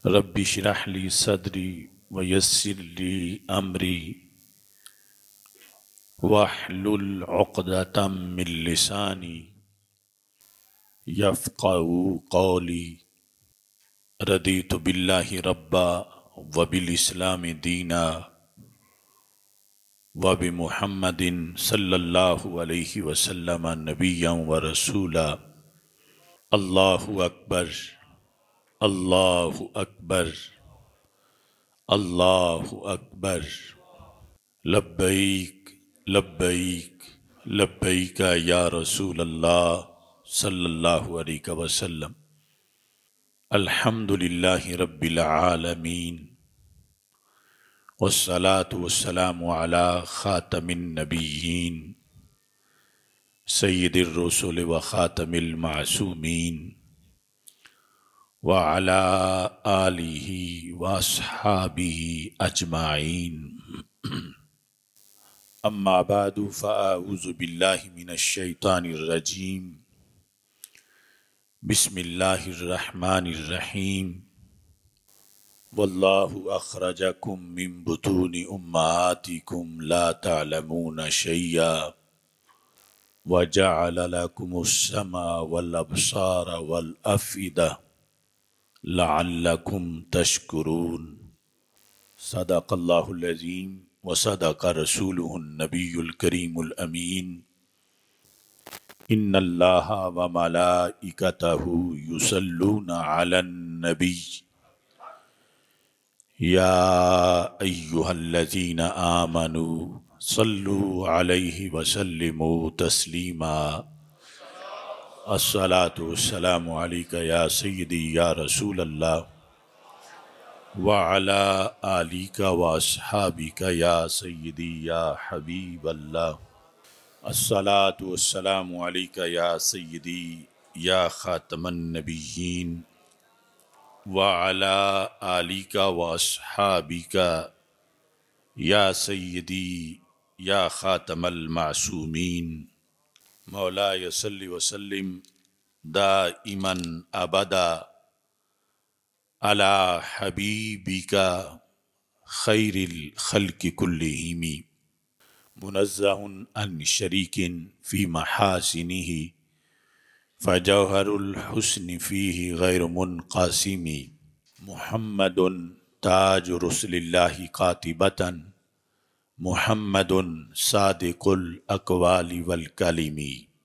رب اشرح لی صدری ویسر لی امری واحلل عقدۃ من لسانی یفقہوا قولی۔ رضیت باللہ ربا وبالاسلام دینا وبمحمد صلی اللہ علیہ وسلم نبیا ورسولا۔ اللہ اکبر، اللہ اکبر، اللہ اکبر۔ لبیک لبیک لبیک یا رسول اللہ صلی اللہ علیہ وسلم۔ الحمد للہ رب العالمین والصلاة والسلام علی خاتم النبیین سید الرسل وخاتم المعصومین وعلى آلہ واصحابہ اجمعین۔ اما بعد فاعوذ باللہ من الشیطان الرجیم۔ بسم اللہ الرحمن الرحیم۔ واللہ اخرجکم من بطون امہاتکم لا تعلمون شیئا وجعل لکم السمع والابصار والافئدہ لعلکم تشکرون۔ صدق اللہ العظیم وصدق رسولہ النبی الکریم الامین۔ ان اللہ وملائکتہ یصلون علی النبی یا ایہا الذین آمنوا صلوا علیہ وسلموا تسلیما۔ الصلاۃ والسلام علیک یا سیدی یا رسول اللہ وعلی آلک واصحابک یا سیدی یا حبیب اللہ۔ الصلاۃ والسلام علیک یا سیدی یا خاتم النبیین وعلی آلک واصحابک یا سیدی یا خاتم المعصومین۔ مولاي صل وسلم دائما ابدا على حبيبك خير الخلق كلهم منزه عن شريك في محاسنه فجوهر الحسن فيه غير منقسم محمد تاج رسل الله قاطبة محمد صادق الاقوال والکلم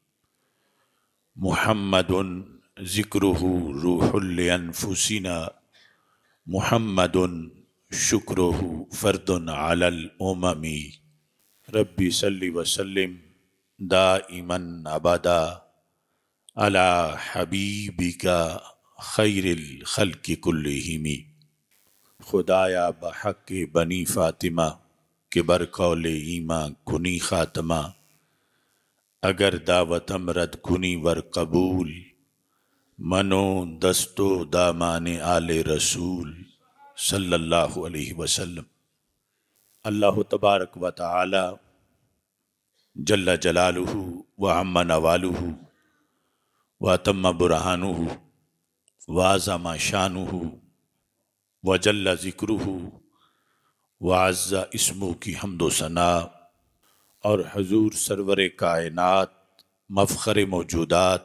محمد ذکرہ روح لانفسنا محمد شکرہ فرد علی الامم۔ ربی صلی وسلم دائما ابدا علی حبیبک خیر الخلق کلہم۔ خدایا بحق بنی فاطمہ کہ برقول ایمان کنی خاتمہ، اگر دعوتم رد کنی ور قبول، منو دستو دامان آل رسول صلی اللہ علیہ وسلم۔ اللہ تبارک و تعالی جل جلالہ وعم نوالہ واتم برہانہ وعظم شانہ وجل ذکرہ وعز اسمو کی حمد و ثناء، اور حضور سرور کائنات مفخر موجودات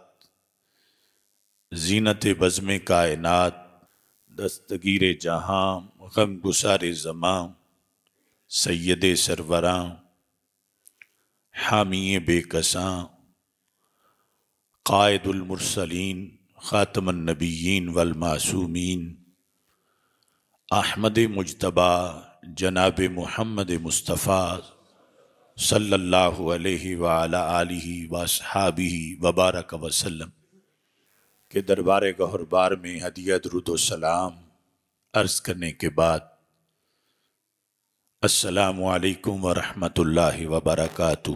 زینت بزم کائنات دستگیر جہاں غم گسار زماں سید سروراں حامی بے کساں قائد المرسلین خاتم النبیین والمعصومین احمد مجتبی جناب محمد مصطفیٰ صلی اللہ علیہ وعلی آلہ واصحابہ وبارک وسلم کے دربار گہربار میں ہدیہ درود و سلام عرض کرنے کے بعد السلام علیکم ورحمۃ اللہ وبرکاتہ۔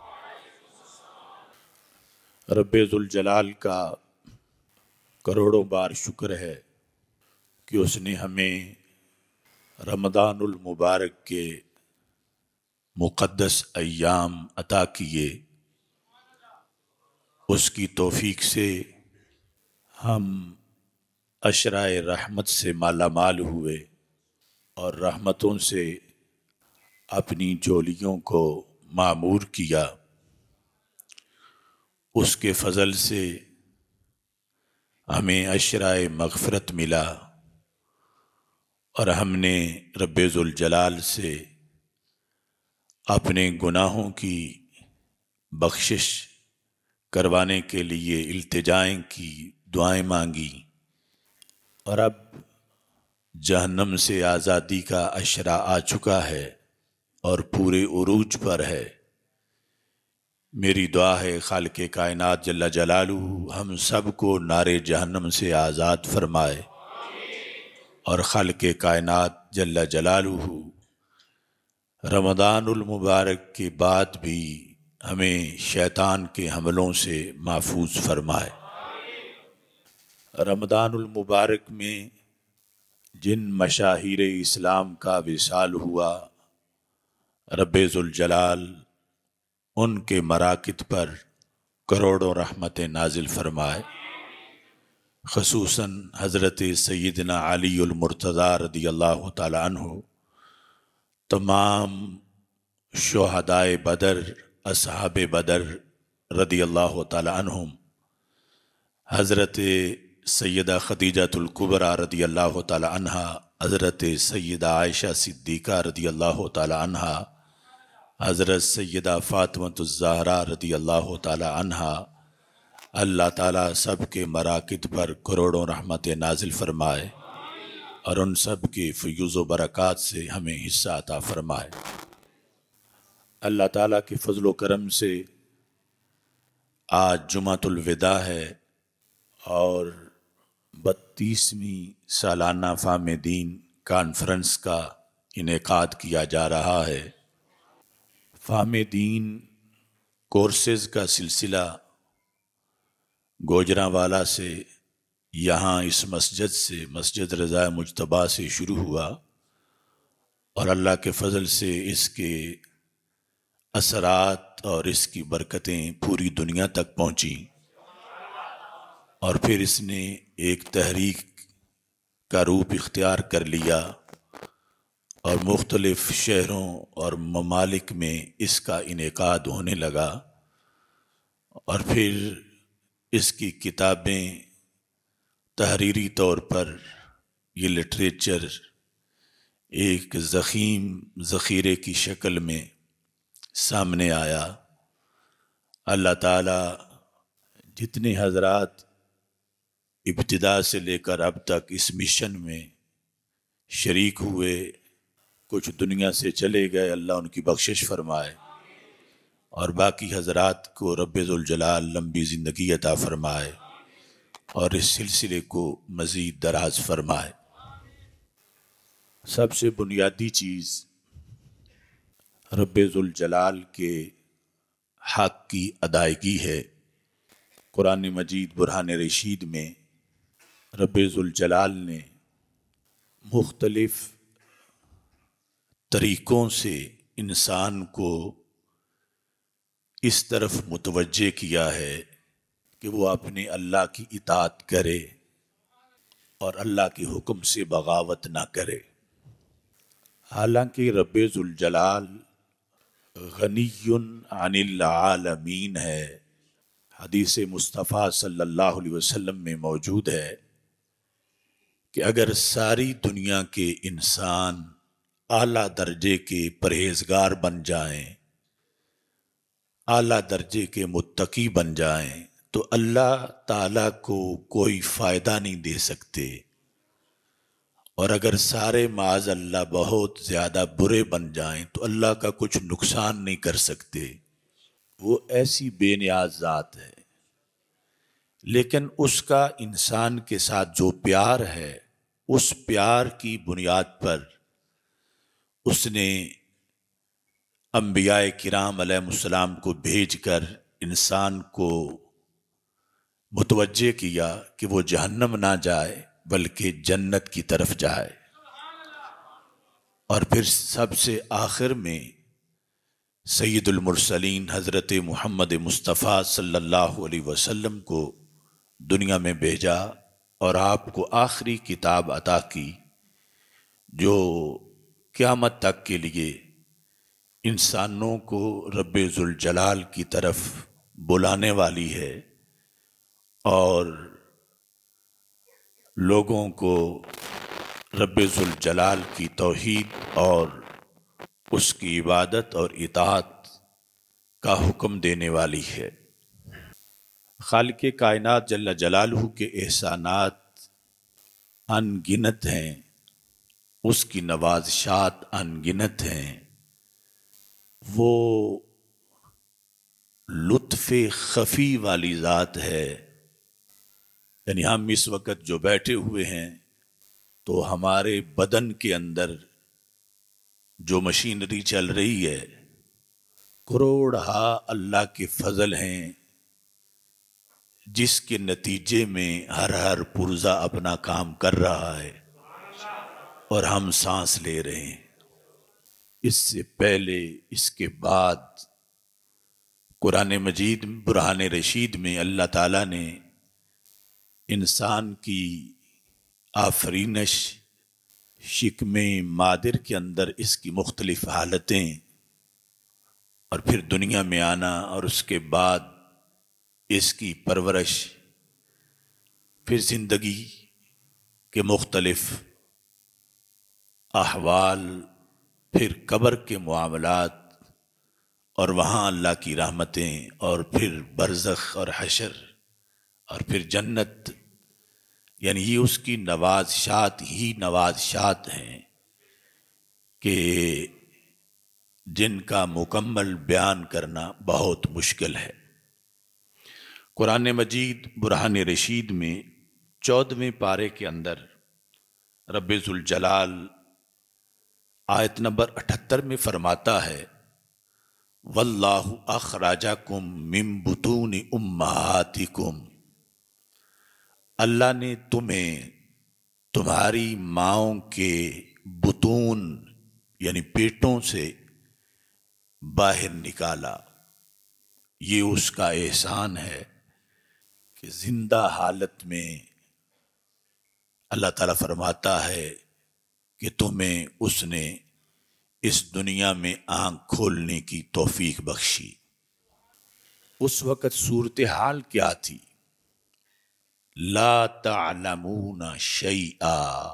رب ذوالجلال کا کروڑوں بار شکر ہے کہ اس نے ہمیں رمضان المبارک کے مقدس ایام عطا کیے۔ اس کی توفیق سے ہم اشرائے رحمت سے مالا مال ہوئے اور رحمتوں سے اپنی جولیوں کو معمور کیا، اس کے فضل سے ہمیں اشرائے مغفرت ملا اور ہم نے رب ذوالجلال سے اپنے گناہوں کی بخشش کروانے کے لیے التجائیں کی، دعائیں مانگی، اور اب جہنم سے آزادی کا اشرا آ چکا ہے اور پورے عروج پر ہے۔ میری دعا ہے خالق کائنات جل جلالہ ہم سب کو نار جہنم سے آزاد فرمائے، اور خالق کائنات جل جلالہ رمضان المبارک کے بعد بھی ہمیں شیطان کے حملوں سے محفوظ فرمائے۔ رمضان المبارک میں جن مشاہیر اسلام کا وصال ہوا، رب ذوالجلال ان کے مراکز پر کروڑوں رحمت نازل فرمائے، خصوصاً حضرت سیدنا علی المرتضیٰ رضی اللہ تعالی عنہ، تمام شہدائے بدر، اصحاب بدر رضی اللہ تعالی عنہم، حضرت سیدہ خدیجہ الکبریٰ رضی اللہ تعالی عنہا، حضرت سیدہ عائشہ صدیقہ رضی اللہ تعالی عنہا، حضرت سیدہ فاطمہ الزہرا رضی اللہ تعالی عنہا، اللہ تعالیٰ سب کے مراکز پر کروڑوں رحمت نازل فرمائے اور ان سب کے فیوز و برکات سے ہمیں حصہ عطا فرمائے۔ اللہ تعالیٰ کے فضل و کرم سے آج جمعۃ الوداع ہے اور 32ویں سالانہ فہم دین کانفرنس کا انعقاد کیا جا رہا ہے۔ فہم دین کورسز کا سلسلہ گوجرانوالہ سے یہاں اس مسجد سے، مسجد رضا مجتبیٰ سے شروع ہوا اور اللہ کے فضل سے اس کے اثرات اور اس کی برکتیں پوری دنیا تک پہنچیں، اور پھر اس نے ایک تحریک کا روپ اختیار کر لیا اور مختلف شہروں اور ممالک میں اس کا انعقاد ہونے لگا، اور پھر اس کی کتابیں تحریری طور پر یہ لٹریچر ایک ضخیم ذخیرے کی شکل میں سامنے آیا۔ اللہ تعالیٰ جتنے حضرات ابتدا سے لے کر اب تک اس مشن میں شریک ہوئے، کچھ دنیا سے چلے گئے، اللہ ان کی بخشش فرمائے، اور باقی حضرات کو رب ذوالجلال لمبی زندگی عطا فرمائے اور اس سلسلے کو مزید دراز فرمائے۔ سب سے بنیادی چیز رب ذوالجلال کے حق کی ادائیگی ہے۔ قرآن مجید برہان رشید میں رب ذوالجلال نے مختلف طریقوں سے انسان کو اس طرف متوجہ کیا ہے کہ وہ اپنے اللہ کی اطاعت کرے اور اللہ کے حکم سے بغاوت نہ کرے۔ حالانکہ رب ذوالجلال غنی عن العالمین ہے، حدیث مصطفیٰ صلی اللہ علیہ وسلم میں موجود ہے کہ اگر ساری دنیا کے انسان اعلیٰ درجے کے پرہیزگار بن جائیں، اعلیٰ درجے کے متقی بن جائیں، تو اللہ تعالیٰ کو کوئی فائدہ نہیں دے سکتے، اور اگر سارے معاذ اللہ بہت زیادہ برے بن جائیں تو اللہ کا کچھ نقصان نہیں کر سکتے۔ وہ ایسی بے نیاز ذات ہے، لیکن اس کا انسان کے ساتھ جو پیار ہے، اس پیار کی بنیاد پر اس نے انبیاء کرام علیہ السلام کو بھیج کر انسان کو متوجہ کیا کہ وہ جہنم نہ جائے بلکہ جنت کی طرف جائے، اور پھر سب سے آخر میں سید المرسلین حضرت محمد مصطفیٰ صلی اللہ علیہ وسلم کو دنیا میں بھیجا اور آپ کو آخری کتاب عطا کی جو قیامت تک کے لیے انسانوں کو رب ذوالجلال کی طرف بلانے والی ہے اور لوگوں کو رب ذوالجلال کی توحید اور اس کی عبادت اور اطاعت کا حکم دینے والی ہے۔ خالق کائنات جل جلالہ کے احسانات ان گنت ہیں، اس کی نوازشات ان گنت ہیں۔ وہ لطف خفی والی ذات ہے، یعنی ہم اس وقت جو بیٹھے ہوئے ہیں تو ہمارے بدن کے اندر جو مشینری چل رہی ہے کروڑہا اللہ کے فضل ہیں، جس کے نتیجے میں ہر پرزہ اپنا کام کر رہا ہے اور ہم سانس لے رہے ہیں۔ اس سے پہلے اس کے بعد قرآن مجید برہان رشید میں اللہ تعالیٰ نے انسان کی آفرینش شکم مادر کے اندر اس کی مختلف حالتیں اور پھر دنیا میں آنا اور اس کے بعد اس کی پرورش، پھر زندگی کے مختلف احوال، پھر قبر کے معاملات اور وہاں اللہ کی رحمتیں، اور پھر برزخ اور حشر اور پھر جنت، یعنی یہ اس کی نوازشات ہی نوازشات ہیں کہ جن کا مکمل بیان کرنا بہت مشکل ہے۔ قرآن مجید برہان رشید میں 14ویں پارے کے اندر رب ذوالجلال آیت نمبر 78 میں فرماتا ہے واللہ اخرجکم من بطون امہاتکم، اللہ نے تمہیں تمہاری ماؤں کے بطون یعنی پیٹوں سے باہر نکالا۔ یہ اس کا احسان ہے کہ زندہ حالت میں اللہ تعالیٰ فرماتا ہے کہ تمہیں اس نے اس دنیا میں آنکھ کھولنے کی توفیق بخشی۔ اس وقت صورتحال کیا تھی؟ لا تعلمون شیئا،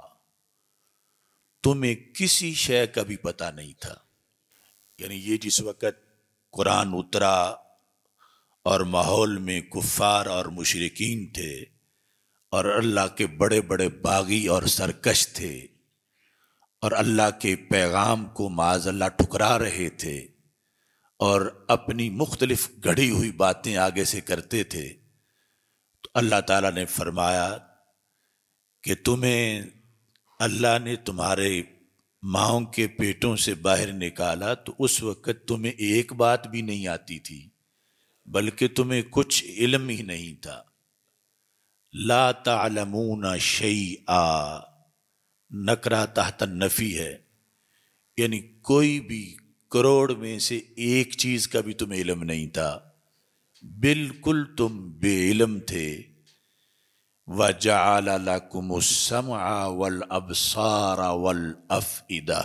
تمہیں کسی شے کا بھی پتہ نہیں تھا۔ یعنی یہ جس وقت قرآن اترا اور ماحول میں کفار اور مشرکین تھے اور اللہ کے بڑے بڑے باغی اور سرکش تھے اور اللہ کے پیغام کو معاذ اللہ ٹھکرا رہے تھے اور اپنی مختلف گڑھی ہوئی باتیں آگے سے کرتے تھے، تو اللہ تعالیٰ نے فرمایا کہ تمہیں اللہ نے تمہارے ماؤں کے پیٹوں سے باہر نکالا تو اس وقت تمہیں ایک بات بھی نہیں آتی تھی، بلکہ تمہیں کچھ علم ہی نہیں تھا۔ لا تعلمون شیئا نکرہ تحت النفی ہے، یعنی کوئی بھی کروڑ میں سے ایک چیز کا بھی تمہیں علم نہیں تھا، بالکل تم بے علم تھے۔ وَجَعَلَ لَكُمُ السَّمْعَ وَالْأَبْصَارَ وَالْأَفْئِدَةَ،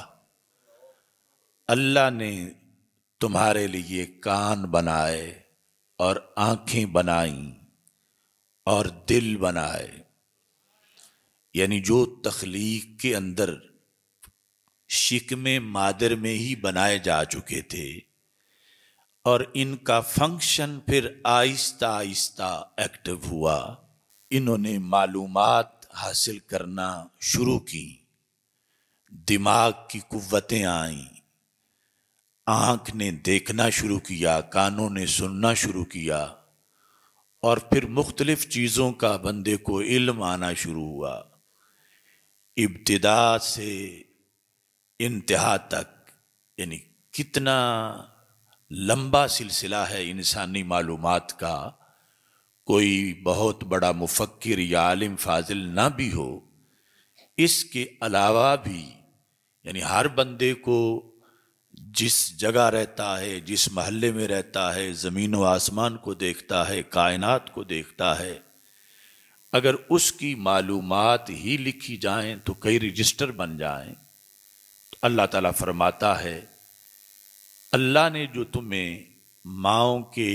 اللہ نے تمہارے لیے کان بنائے اور آنکھیں بنائیں اور دل بنائے، یعنی جو تخلیق کے اندر شکم مادر میں ہی بنائے جا چکے تھے، اور ان کا فنکشن پھر آہستہ آہستہ ایکٹیو ہوا۔ انہوں نے معلومات حاصل کرنا شروع کی، دماغ کی قوتیں آئیں، آنکھ نے دیکھنا شروع کیا، کانوں نے سننا شروع کیا، اور پھر مختلف چیزوں کا بندے کو علم آنا شروع ہوا۔ ابتدا سے انتہا تک، یعنی کتنا لمبا سلسلہ ہے انسانی معلومات کا۔ کوئی بہت بڑا مفکر یا عالم فاضل نہ بھی ہو، اس کے علاوہ بھی یعنی ہر بندے کو جس جگہ رہتا ہے، جس محلے میں رہتا ہے، زمین و آسمان کو دیکھتا ہے، کائنات کو دیکھتا ہے، اگر اس کی معلومات ہی لکھی جائیں تو کئی رجسٹر بن جائیں۔ تو اللہ تعالیٰ فرماتا ہے اللہ نے جو تمہیں ماؤں کے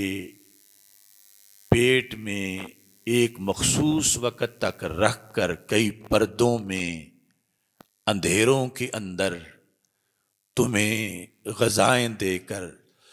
پیٹ میں ایک مخصوص وقت تک رکھ کر کئی پردوں میں اندھیروں کے اندر تمہیں غذائیں دے کر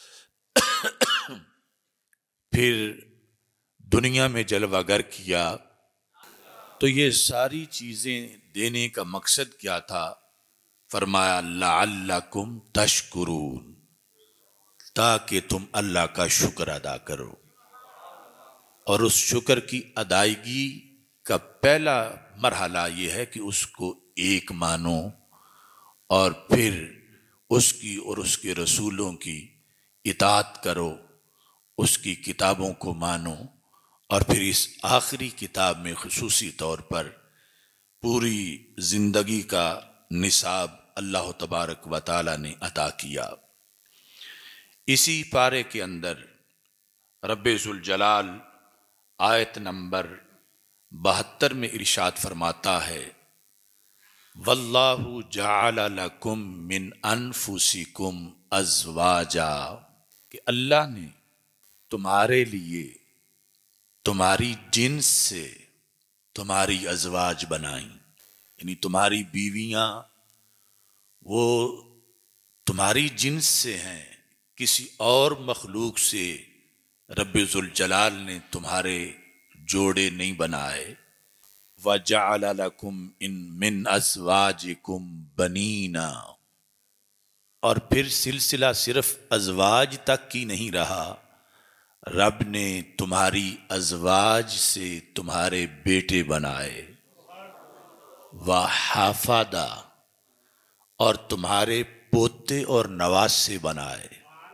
پھر دنیا میں جلوہ گر کیا، تو یہ ساری چیزیں دینے کا مقصد کیا تھا؟ فرمایا لعلکم تشکرون، تاکہ تم اللہ کا شکر ادا کرو۔ اور اس شکر کی ادائیگی کا پہلا مرحلہ یہ ہے کہ اس کو ایک مانو، اور پھر اس کی اور اس کے رسولوں کی اطاعت کرو، اس کی کتابوں کو مانو، اور پھر اس آخری کتاب میں خصوصی طور پر پوری زندگی کا نصاب اللہ تبارک و تعالی نے عطا کیا۔ اسی پارے کے اندر رب ذوالجلال آیت نمبر 72 میں ارشاد فرماتا ہے واللہ جعل لکم من انفسکم ازواجا، کہ اللہ نے تمہارے لیے تمہاری جنس سے تمہاری ازواج بنائیں، یعنی تمہاری بیویاں وہ تمہاری جنس سے ہیں، کسی اور مخلوق سے رب ذوالجلال نے تمہارے جوڑے نہیں بنائے۔ وَجَعَلَ لَكُمْ مِنْ أَزْوَاجِكُمْ بَنِينَ، اور پھر سلسلہ صرف ازواج تک کی نہیں رہا، رب نے تمہاری ازواج سے تمہارے بیٹے بنائے، وَحَفَدَ، اور تمہارے پوتے اور نواسے بنائے،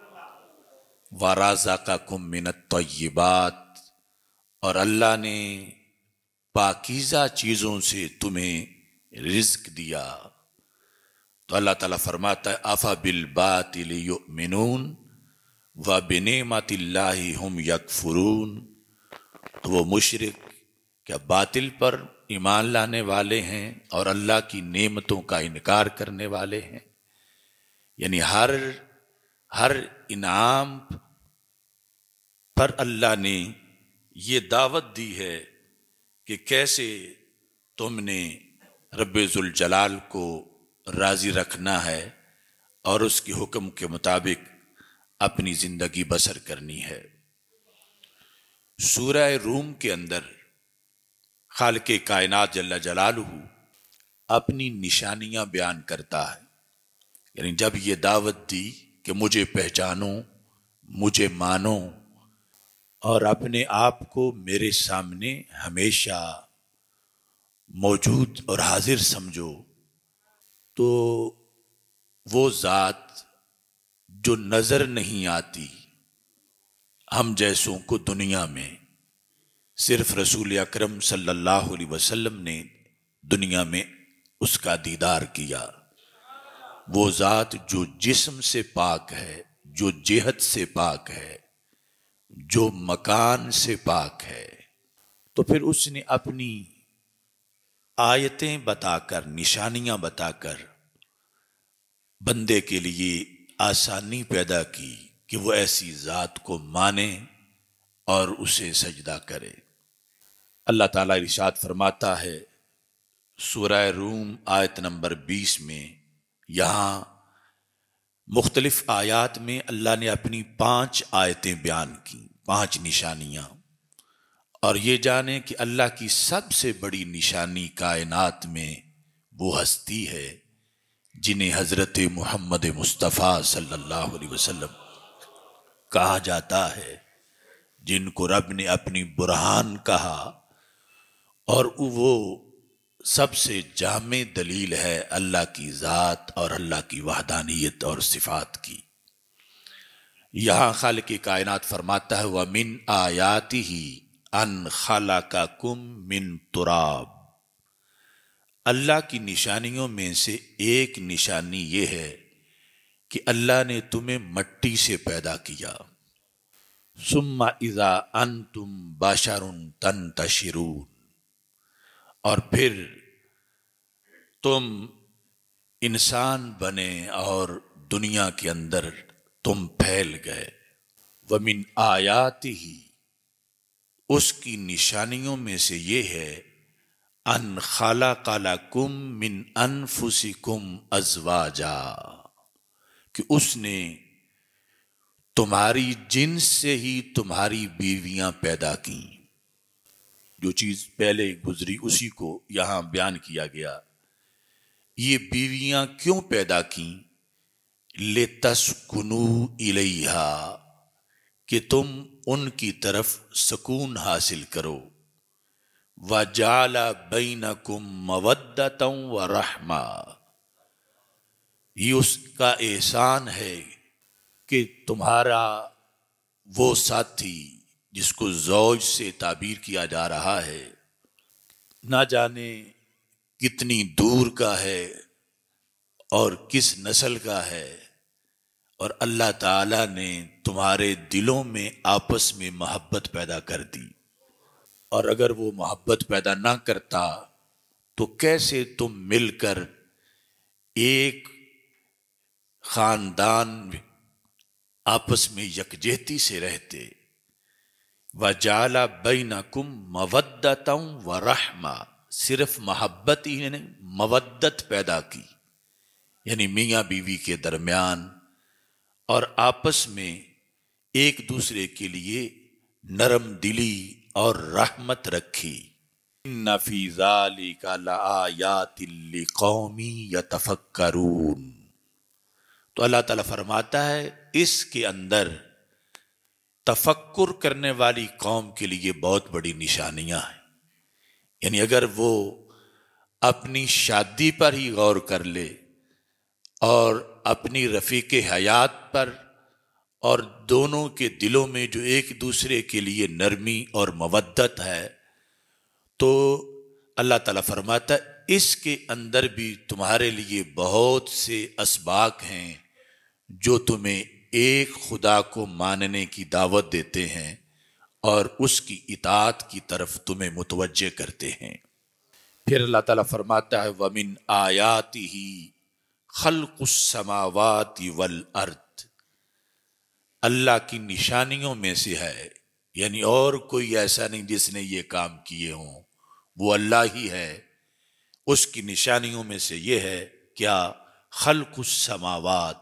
وَرَزَقَكُم مِّنَ الطَّيِّبَاتِ، اور اللہ نے پاکیزہ چیزوں سے تمہیں رزق دیا۔ تو اللہ تعالیٰ فرماتا ہے أَفَبِالْبَاطِلِ يُؤْمِنُونَ وَبِنِعْمَتِ اللَّهِ هُمْ يَكْفُرُونَ، تو وہ مشرک کیا باطل پر ایمان لانے والے ہیں اور اللہ کی نعمتوں کا انکار کرنے والے ہیں؟ یعنی ہر انعام پر اللہ نے یہ دعوت دی ہے کہ کیسے تم نے رب ذوالجلال کو راضی رکھنا ہے اور اس کے حکم کے مطابق اپنی زندگی بسر کرنی ہے۔ سورہ روم کے اندر خالق کائنات جل جلالہ اپنی نشانیاں بیان کرتا ہے، یعنی جب یہ دعوت دی کہ مجھے پہچانو، مجھے مانو اور اپنے آپ کو میرے سامنے ہمیشہ موجود اور حاضر سمجھو، تو وہ ذات جو نظر نہیں آتی ہم جیسوں کو دنیا میں، صرف رسول اکرم صلی اللہ علیہ وسلم نے دنیا میں اس کا دیدار کیا، وہ ذات جو جسم سے پاک ہے، جو جہت سے پاک ہے، جو مکان سے پاک ہے، تو پھر اس نے اپنی آیتیں بتا کر، نشانیاں بتا کر بندے کے لیے آسانی پیدا کی کہ وہ ایسی ذات کو مانے اور اسے سجدہ کرے۔ اللہ تعالیٰ ارشاد فرماتا ہے سورہ روم آیت نمبر 20 میں، یہاں مختلف آیات میں اللہ نے اپنی 5 آیتیں بیان کی، 5 نشانیاں، اور یہ جانیں کہ اللہ کی سب سے بڑی نشانی کائنات میں وہ ہستی ہے جنہیں حضرت محمد مصطفیٰ صلی اللہ علیہ وسلم کہا جاتا ہے، جن کو رب نے اپنی برہان کہا، اور وہ سب سے جامع دلیل ہے اللہ کی ذات اور اللہ کی وحدانیت اور صفات کی۔ یہاں خالق کائنات فرماتا ہے وَمِنْ آیَاتِهِ أَنْ خَلَقَكُم مِّن تُرَابٍ، اللہ کی نشانیوں میں سے ایک نشانی یہ ہے کہ اللہ نے تمہیں مٹی سے پیدا کیا، ثُمَّ إِذَا أَنْتُمْ بَشَرٌ تَنْتَشِرُونَ، اور پھر تم انسان بنے اور دنیا کے اندر تم پھیل گئے۔ وَمِنْ آیاتِهِ، اس کی نشانیوں میں سے یہ ہے، ان خلق لکم من انفسکم ازواجا، کہ اس نے تمہاری جنس سے ہی تمہاری بیویاں پیدا کی۔ جو چیز پہلے گزری اسی کو یہاں بیان کیا گیا۔ یہ بیویاں کیوں پیدا کیں؟ لِتَسْكُنُوا إِلَيْهَا، کہ تم ان کی طرف سکون حاصل کرو۔ وَجَعَلَ بَيْنَكُمْ مَوَدَّةً وَرَحْمَةً، یہ اس کا احسان ہے کہ تمہارا وہ ساتھی جس کو زوج سے تعبیر کیا جا رہا ہے، نہ جانے کتنی دور کا ہے اور کس نسل کا ہے، اور اللہ تعالیٰ نے تمہارے دلوں میں آپس میں محبت پیدا کر دی۔ اور اگر وہ محبت پیدا نہ کرتا تو کیسے تم مل کر ایک خاندان آپس میں یکجہتی سے رہتے۔ وَجَعَلَ بَيْنَكُمْ مَوَدَّةً وَرَحْمَةً، صرف محبت ہی نہیں، مودت پیدا کی، یعنی میاں بیوی کے درمیان، اور آپس میں ایک دوسرے کے لیے نرم دلی اور رحمت رکھی۔ ان فی ذالک لآیات لقوم یتفکرون، تو اللہ تعالیٰ فرماتا ہے اس کے اندر تفکر کرنے والی قوم کے لیے بہت بڑی نشانیاں ہیں۔ یعنی اگر وہ اپنی شادی پر ہی غور کر لے اور اپنی رفیق حیات پر، اور دونوں کے دلوں میں جو ایک دوسرے کے لیے نرمی اور مودت ہے، تو اللہ تعالیٰ فرماتا ہے اس کے اندر بھی تمہارے لیے بہت سے اسباق ہیں جو تمہیں ایک خدا کو ماننے کی دعوت دیتے ہیں اور اس کی اطاعت کی طرف تمہیں متوجہ کرتے ہیں۔ پھر اللہ تعالیٰ فرماتا ہے وَمِنْ آیَاتِهِ خَلْقُ السَّمَاوَاتِ وَالْأَرْضِ، اللہ کی نشانیوں میں سے ہے، یعنی اور کوئی ایسا نہیں جس نے یہ کام کیے ہوں، وہ اللہ ہی ہے۔ اس کی نشانیوں میں سے یہ ہے کیا؟ خلق السماوات،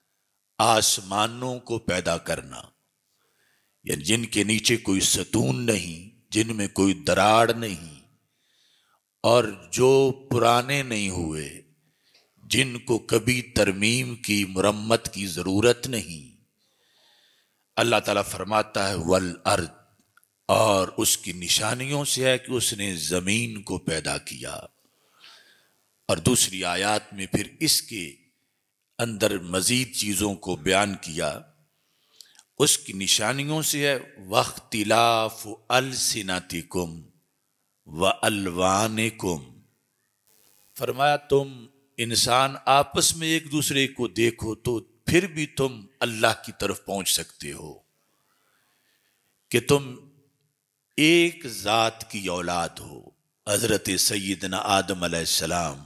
آسمانوں کو پیدا کرنا، یعنی جن کے نیچے کوئی ستون نہیں، جن میں کوئی دراڑ نہیں، اور جو پرانے نہیں ہوئے، جن کو کبھی ترمیم کی مرمت کی ضرورت نہیں۔ اللہ تعالیٰ فرماتا ہے والارض، اور اس کی نشانیوں سے ہے کہ اس نے زمین کو پیدا کیا۔ اور دوسری آیات میں پھر اس کے اندر مزید چیزوں کو بیان کیا۔ اس کی نشانیوں سے ہے واختلاف السنتکم والوانکم، فرمایا تم انسان آپس میں ایک دوسرے کو دیکھو تو پھر بھی تم اللہ کی طرف پہنچ سکتے ہو کہ تم ایک ذات کی اولاد ہو، حضرت سیدنا آدم علیہ السلام،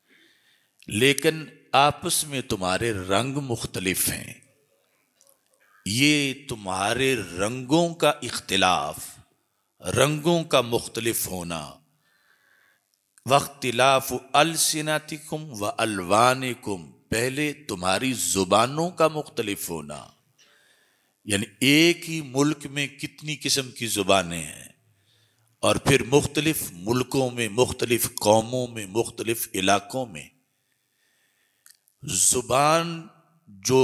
لیکن آپس میں تمہارے رنگ مختلف ہیں۔ یہ تمہارے رنگوں کا اختلاف، رنگوں کا مختلف ہونا، واختلاف السنتکم والوانکم، پہلے تمہاری زبانوں کا مختلف ہونا، یعنی ایک ہی ملک میں کتنی قسم کی زبانیں ہیں، اور پھر مختلف ملکوں میں، مختلف قوموں میں، مختلف علاقوں میں زبان جو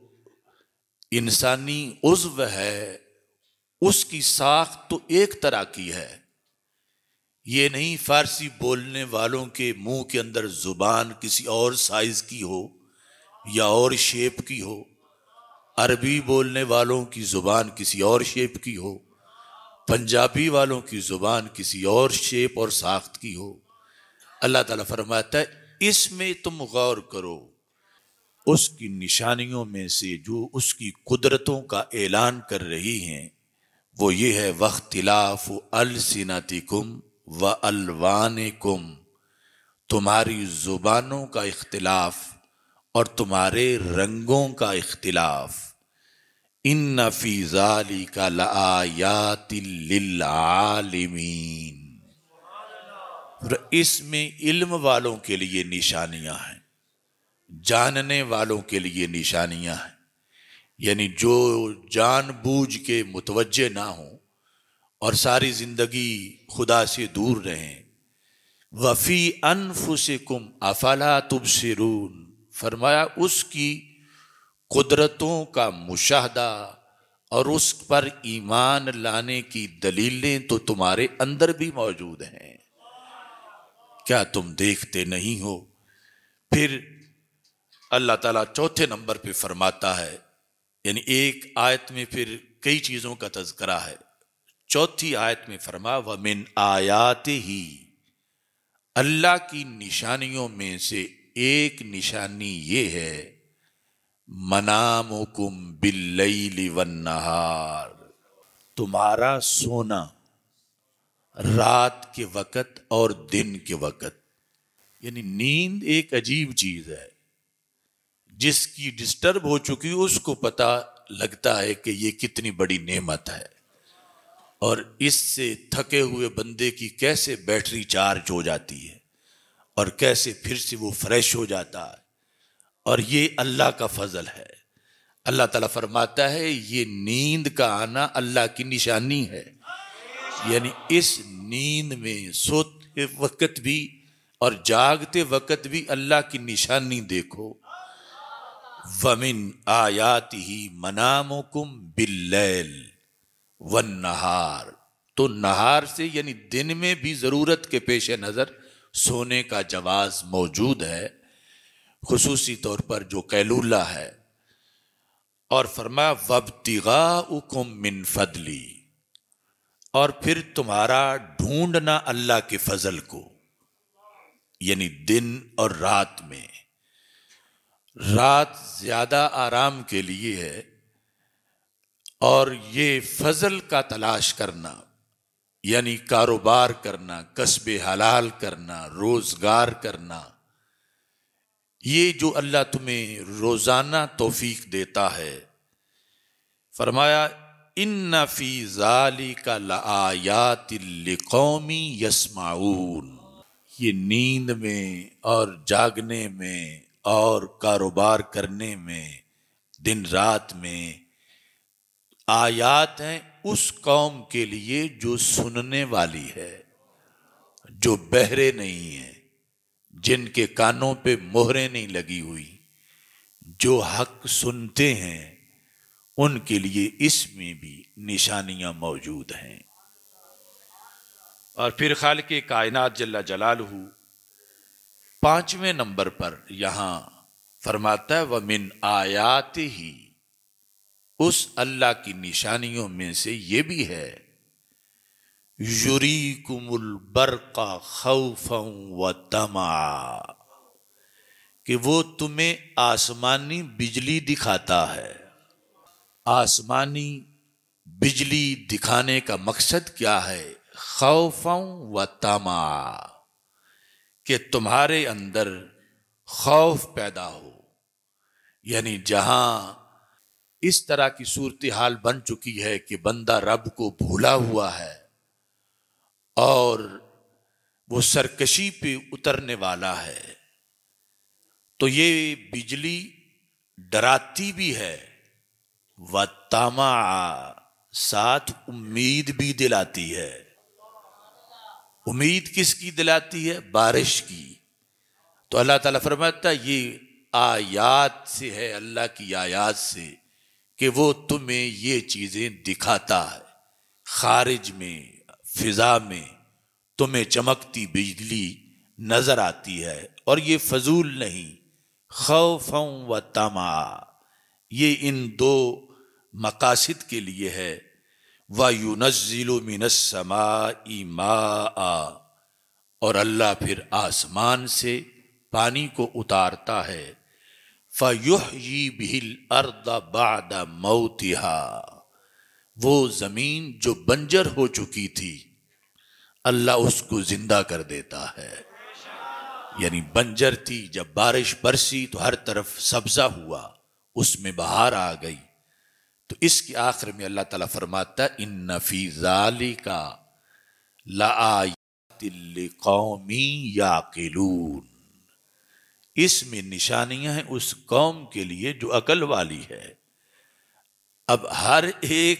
انسانی عضو ہے اس کی ساخت تو ایک طرح کی ہے۔ یہ نہیں فارسی بولنے والوں کے منہ کے اندر زبان کسی اور سائز کی ہو یا اور شیپ کی ہو، عربی بولنے والوں کی زبان کسی اور شیپ کی ہو، پنجابی والوں کی زبان کسی اور شیپ اور ساخت کی ہو۔ اللہ تعالیٰ فرماتا ہے اس میں تم غور کرو۔ اس کی نشانیوں میں سے جو اس کی قدرتوں کا اعلان کر رہی ہیں وہ یہ ہے واختلاف السنتکم وَأَلْوَانِكُمْ، تمہاری زبانوں کا اختلاف اور تمہارے رنگوں کا اختلاف. اِنَّ فِي ذَلِكَ لَآيَاتٍ لِّلْعَالِمِينَ. اس میں علم والوں کے لیے نشانیاں ہیں، جاننے والوں کے لیے نشانیاں ہیں، یعنی جو جان بوجھ کے متوجہ نہ ہوں اور ساری زندگی خدا سے دور رہیں. وَفِي أَنفُسِكُمْ أَفَلَا تُبْصِرُونَ، فرمایا اس کی قدرتوں کا مشاہدہ اور اس پر ایمان لانے کی دلیلیں تو تمہارے اندر بھی موجود ہیں، کیا تم دیکھتے نہیں ہو؟ پھر اللہ تعالیٰ چوتھے نمبر پہ فرماتا ہے، یعنی ایک آیت میں پھر کئی چیزوں کا تذکرہ ہے. چوتھی آیت میں فرما وَمِنْ آیَاتِهِ، اللہ کی نشانیوں میں سے ایک نشانی یہ ہے منامکم باللیل والنہار، تمہارا سونا رات کے وقت اور دن کے وقت. یعنی نیند ایک عجیب چیز ہے، جس کی ڈسٹرب ہو چکی اس کو پتہ لگتا ہے کہ یہ کتنی بڑی نعمت ہے، اور اس سے تھکے ہوئے بندے کی کیسے بیٹری چارج ہو جاتی ہے اور کیسے پھر سے وہ فریش ہو جاتا ہے. اور یہ اللہ کا فضل ہے. اللہ تعالیٰ فرماتا ہے یہ نیند کا آنا اللہ کی نشانی ہے. یعنی اس نیند میں سوتے وقت بھی اور جاگتے وقت بھی اللہ کی نشانی دیکھو. وَمِنْ آیَاتِهِ مَنَامُكُمْ بِاللَّيْلِ وَالنَّهَارِ، تو نہار سے یعنی دن میں بھی ضرورت کے پیش نظر سونے کا جواز موجود ہے، خصوصی طور پر جو قیلولہ ہے. اور فرمایا وَابْتِغَاؤُكُمْ مِنْ فَضْلِي، اور پھر تمہارا ڈھونڈنا اللہ کے فضل کو، یعنی دن اور رات میں. رات زیادہ آرام کے لیے ہے، اور یہ فضل کا تلاش کرنا یعنی کاروبار کرنا، کسب حلال کرنا، روزگار کرنا، یہ جو اللہ تمہیں روزانہ توفیق دیتا ہے. فرمایا ان فی ذالک لآیات لقوم یسمعون، یہ نیند میں اور جاگنے میں اور کاروبار کرنے میں، دن رات میں آیات ہیں اس قوم کے لیے جو سننے والی ہے، جو بہرے نہیں ہیں، جن کے کانوں پہ مہریں نہیں لگی ہوئی، جو حق سنتے ہیں، ان کے لیے اس میں بھی نشانیاں موجود ہیں. اور پھر خالق کائنات جل جلالہ پانچویں نمبر پر یہاں فرماتا ہے وَمِنْ آیَاتِهِ، اس اللہ کی نشانیوں میں سے یہ بھی ہے یُریکُمُ الْبَرْقَ خَوْفًا وَطَمَعًا، کہ وہ تمہیں آسمانی بجلی دکھاتا ہے. آسمانی بجلی دکھانے کا مقصد کیا ہے؟ خوفاً وطمعا، کہ تمہارے اندر خوف پیدا ہو. یعنی جہاں اس طرح کی صورتحال بن چکی ہے کہ بندہ رب کو بھولا ہوا ہے اور وہ سرکشی پہ اترنے والا ہے، تو یہ بجلی ڈراتی بھی ہے، وطمعا، ساتھ امید بھی دلاتی ہے. امید کس کی دلاتی ہے؟ بارش کی. تو اللہ تعالیٰ فرماتا ہے یہ آیات سے ہے، اللہ کی آیات سے، کہ وہ تمہیں یہ چیزیں دکھاتا ہے. خارج میں، فضا میں تمہیں چمکتی بجلی نظر آتی ہے، اور یہ فضول نہیں، خوفاً و طمعا، یہ ان دو مقاصد کے لیے ہے. وَيُنَزِّلُ مِنَ السَّمَاءِ مَاءً، اور اللہ پھر آسمان سے پانی کو اتارتا ہے. فَيُحْيِي بِهِ الْأَرْضَ بَعْدَ مَوْتِهَا، وہ زمین جو بنجر ہو چکی تھی اللہ اس کو زندہ کر دیتا ہے. یعنی بنجر تھی، جب بارش برسی تو ہر طرف سبزہ ہوا، اس میں بہار آ گئی. تو اس کے آخر میں اللہ تعالیٰ فرماتا ہے ان فی ذالک لآیات لقوم یعقلون. اس میں نشانیاں ہیں اس قوم کے لیے جو عقل والی ہے. اب ہر ایک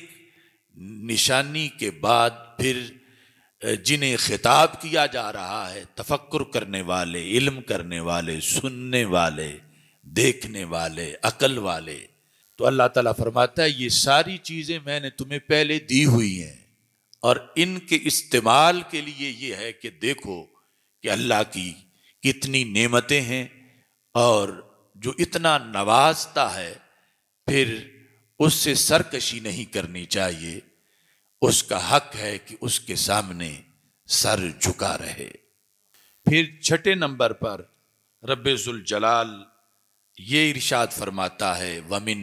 نشانی کے بعد پھر جنہیں خطاب کیا جا رہا ہے، تفکر کرنے والے، علم کرنے والے، سننے والے، دیکھنے والے، عقل والے. تو اللہ تعالیٰ فرماتا ہے یہ ساری چیزیں میں نے تمہیں پہلے دی ہوئی ہیں، اور ان کے استعمال کے لیے یہ ہے کہ دیکھو کہ اللہ کی کتنی نعمتیں ہیں، اور جو اتنا نوازتا ہے پھر اس سے سرکشی نہیں کرنی چاہیے. اس کا حق ہے کہ اس کے سامنے سر جھکا رہے. پھر چھٹے نمبر پر رب ذوالجلال یہ ارشاد فرماتا ہے وَمِنْ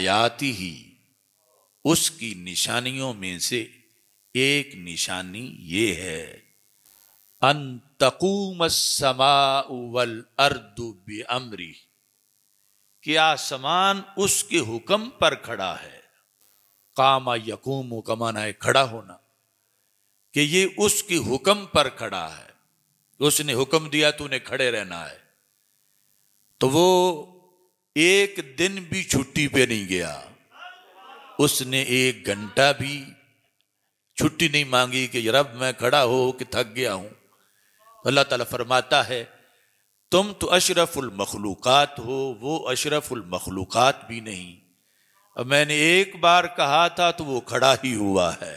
آیَاتِهِ، اس کی نشانیوں میں سے ایک نشانی یہ ہے ان تقوم السماء والارض بامرہ، کہ آسمان اس کے حکم پر کھڑا ہے. قام یقوم کا معنی ہے کھڑا ہونا، کہ یہ اس کے حکم پر کھڑا ہے. اس نے حکم دیا تو نے کھڑے رہنا ہے. تو وہ ایک دن بھی چھٹی پہ نہیں گیا، اس نے ایک گھنٹہ بھی چھٹی نہیں مانگی کہ رب میں کھڑا ہو کہ تھک گیا ہوں. اللہ تعالیٰ فرماتا ہے تم تو اشرف المخلوقات ہو، وہ اشرف المخلوقات بھی نہیں. اب میں نے ایک بار کہا تھا تو وہ کھڑا ہی ہوا ہے،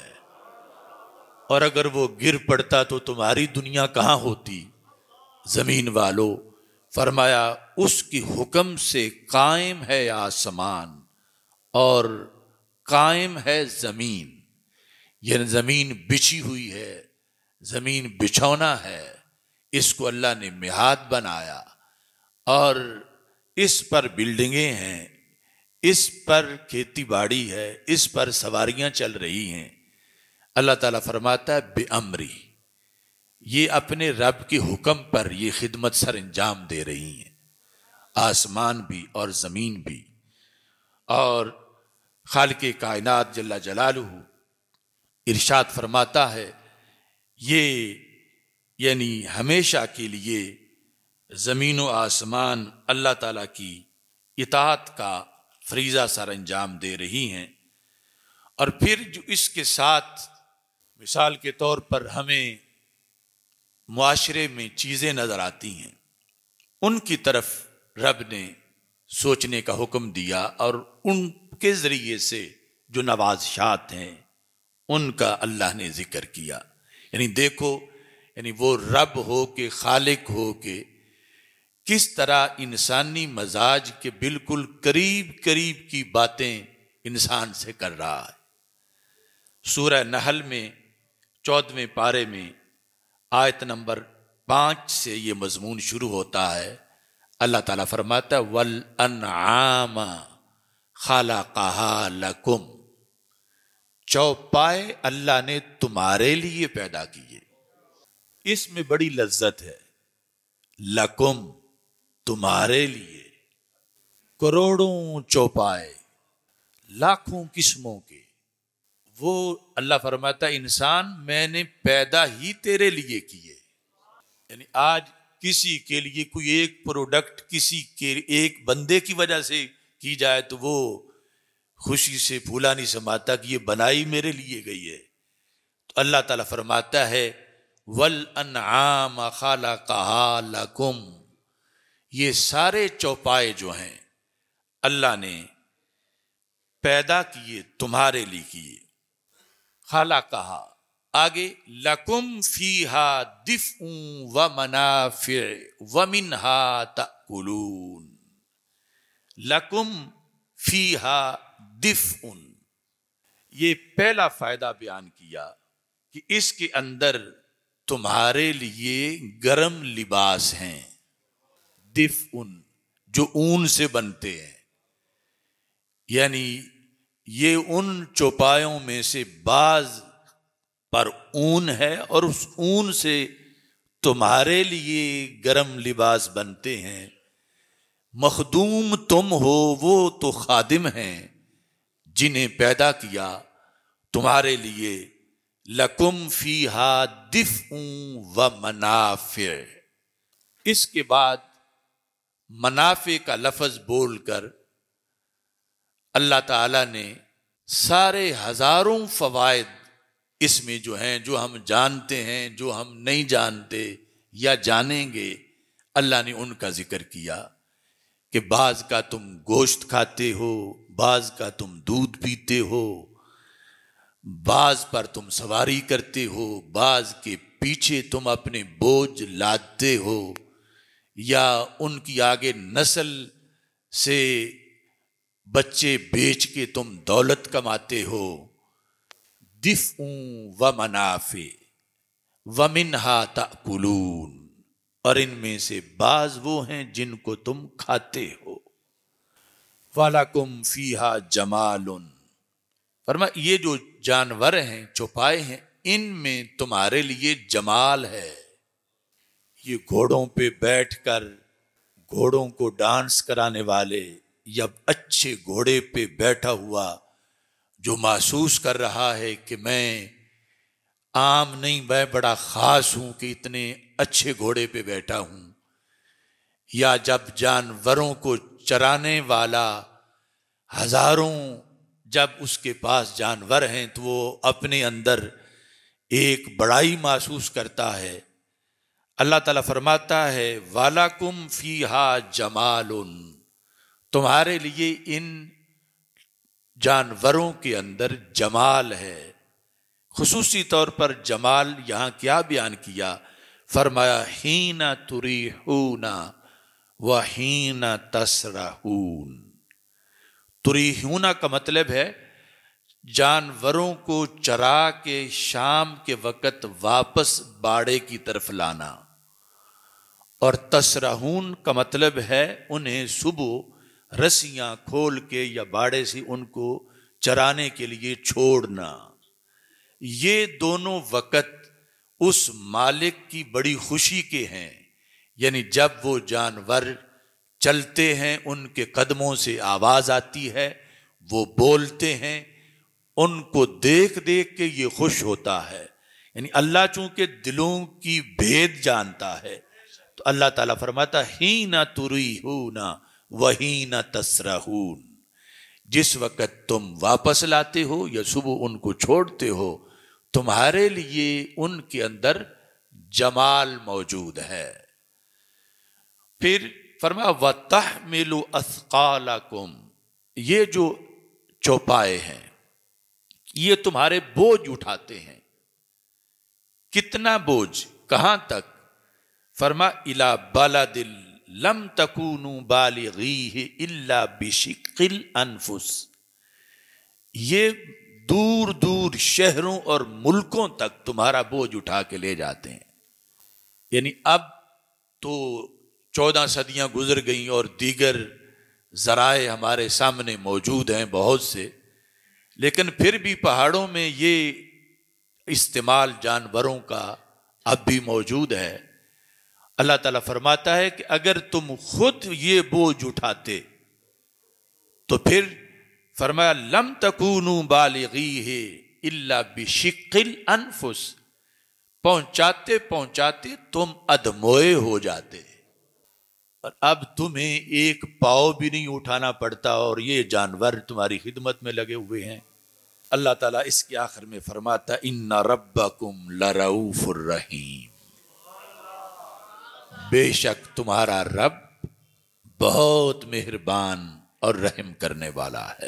اور اگر وہ گر پڑتا تو تمہاری دنیا کہاں ہوتی زمین والو. فرمایا اس کی حکم سے قائم ہے آسمان اور قائم ہے زمین. یعنی زمین بچھی ہوئی ہے، زمین بچھونا ہے، اس کو اللہ نے مہاد بنایا، اور اس پر بلڈنگیں ہیں، اس پر کھیتی باڑی ہے، اس پر سواریاں چل رہی ہیں. اللہ تعالیٰ فرماتا ہے بِأَمْرِ، یہ اپنے رب کے حکم پر یہ خدمت سر انجام دے رہی ہیں، آسمان بھی اور زمین بھی. اور خالق کائنات جل جلالہ ارشاد فرماتا ہے یہ یعنی ہمیشہ کے لیے زمین و آسمان اللہ تعالیٰ کی اطاعت کا فریضہ سر انجام دے رہی ہیں. اور پھر جو اس کے ساتھ مثال کے طور پر ہمیں معاشرے میں چیزیں نظر آتی ہیں، ان کی طرف رب نے سوچنے کا حکم دیا، اور ان کے ذریعے سے جو نوازشات ہیں ان کا اللہ نے ذکر کیا. یعنی دیکھو، یعنی وہ رب ہو کے، خالق ہو کے کس طرح انسانی مزاج کے بالکل قریب قریب کی باتیں انسان سے کر رہا ہے. سورہ نحل میں 14ویں پارے میں آیت نمبر 5 سے یہ مضمون شروع ہوتا ہے. اللہ تعالیٰ فرماتا ہے وَالْأَنْعَامَ خَلَقَهَا لَكُمْ، چوپائے اللہ نے تمہارے لیے پیدا کیے. اس میں بڑی لذت ہے. لکم، تمہارے لیے. کروڑوں چوپائے، لاکھوں قسموں کے. وہ اللہ فرماتا ہے انسان میں نے پیدا ہی تیرے لیے کیے. یعنی آج کسی کے لیے کوئی ایک پروڈکٹ کسی کے ایک بندے کی وجہ سے کی جائے تو وہ خوشی سے پھولا نہیں سماتا کہ یہ بنائی میرے لیے گئی ہے. تو اللہ تعالیٰ فرماتا ہے وَالْأَنْعَامَ خَلَقَهَا لَكُمْ، یہ سارے چوپائے جو ہیں اللہ نے پیدا کیے تمہارے لیے کیے. خَلَقَهَا، آگے لَكُمْ فِيهَا دِفْءٌ وَمَنَافِعُ وَمِنْهَا تَأْكُلُونَ. لَكُمْ فِيهَا دِفْءٌ، یہ پہلا فائدہ بیان کیا کہ اس کے اندر تمہارے لیے گرم لباس ہیں. دفء، جو اون سے بنتے ہیں. یعنی یہ ان چوپایوں میں سے بعض پر اون ہے، اور اس اون سے تمہارے لیے گرم لباس بنتے ہیں۔ مخدوم تم ہو، وہ تو خادم ہیں جنہیں پیدا کیا تمہارے لیے۔ لکم فیہا دفء و منافع۔ اس کے بعد منافع کا لفظ بول کر اللہ تعالی نے سارے ہزاروں فوائد اس میں جو ہیں، جو ہم جانتے ہیں، جو ہم نہیں جانتے یا جانیں گے، اللہ نے ان کا ذکر کیا کہ بعض کا تم گوشت کھاتے ہو، بعض کا تم دودھ پیتے ہو، بعض پر تم سواری کرتے ہو، بعض کے پیچھے تم اپنے بوجھ لادتے ہو، یا ان کی آگے نسل سے بچے بیچ کے تم دولت کماتے ہو۔ دفء و منافع ومنہا تأکلون، اور ان میں سے بعض وہ ہیں جن کو تم کھاتے ہو۔ وَلَكُمْ فِيهَا جَمَالٌ، فرمایا یہ جو جانور ہیں چوپائے ہیں، ان میں تمہارے لیے جمال ہے۔ یہ گھوڑوں پہ بیٹھ کر گھوڑوں کو ڈانس کرانے والے، یا اچھے گھوڑے پہ بیٹھا ہوا جو محسوس کر رہا ہے کہ میں عام نہیں، میں بڑا خاص ہوں کہ اتنے اچھے گھوڑے پہ بیٹھا ہوں، یا جب جانوروں کو چرانے والا ہزاروں جب اس کے پاس جانور ہیں تو وہ اپنے اندر ایک بڑائی محسوس کرتا ہے۔ اللہ تعالیٰ فرماتا ہے وَلَكُمْ فِيهَا جَمَالٌ، تمہارے لیے ان جانوروں کے اندر جمال ہے۔ خصوصی طور پر جمال یہاں کیا بیان کیا؟ فرمایا حین تریحون وحین تسرحون۔ تریحون کا مطلب ہے جانوروں کو چرا کے شام کے وقت واپس باڑے کی طرف لانا، اور تسرحون کا مطلب ہے انہیں صبح رسیاں کھول کے یا باڑے سے ان کو چرانے کے لیے چھوڑنا۔ یہ دونوں وقت اس مالک کی بڑی خوشی کے ہیں، یعنی جب وہ جانور چلتے ہیں ان کے قدموں سے آواز آتی ہے، وہ بولتے ہیں، ان کو دیکھ دیکھ کے یہ خوش ہوتا ہے۔ یعنی اللہ چونکہ دلوں کی بھید جانتا ہے، تو اللہ تعالیٰ فرماتا حین تریحون وحین تسرحون، جس وقت تم واپس لاتے ہو یا صبح ان کو چھوڑتے ہو، تمہارے لیے ان کے اندر جمال موجود ہے۔ پھر فرمایا وَتَحْمِلُ أَثْقَالَكُمْ، یہ جو چوپائے ہیں یہ تمہارے بوجھ اٹھاتے ہیں۔ کتنا بوجھ؟ کہاں تک؟ فرما إِلَى بَلَدٍ لَمْ تَكُونُوا بَالِغِيهِ إِلَّا بِشِقِّ الْأَنفُسِ، یہ دور دور شہروں اور ملکوں تک تمہارا بوجھ اٹھا کے لے جاتے ہیں۔ یعنی اب تو 14 صدیاں گزر گئیں اور دیگر ذرائع ہمارے سامنے موجود ہیں بہت سے، لیکن پھر بھی پہاڑوں میں یہ استعمال جانوروں کا اب بھی موجود ہے۔ اللہ تعالیٰ فرماتا ہے کہ اگر تم خود یہ بوجھ اٹھاتے تو پھر فرمایا لم تکونوا بالغیہ الا بشق الانفس، پہنچاتے پہنچاتے تم ادموئے ہو جاتے، اور اب تمہیں ایک پاؤ بھی نہیں اٹھانا پڑتا اور یہ جانور تمہاری خدمت میں لگے ہوئے ہیں۔ اللہ تعالیٰ اس کے آخر میں فرماتا ان ربکم لرؤوف الرحیم، بے شک تمہارا رب بہت مہربان اور رحم کرنے والا ہے۔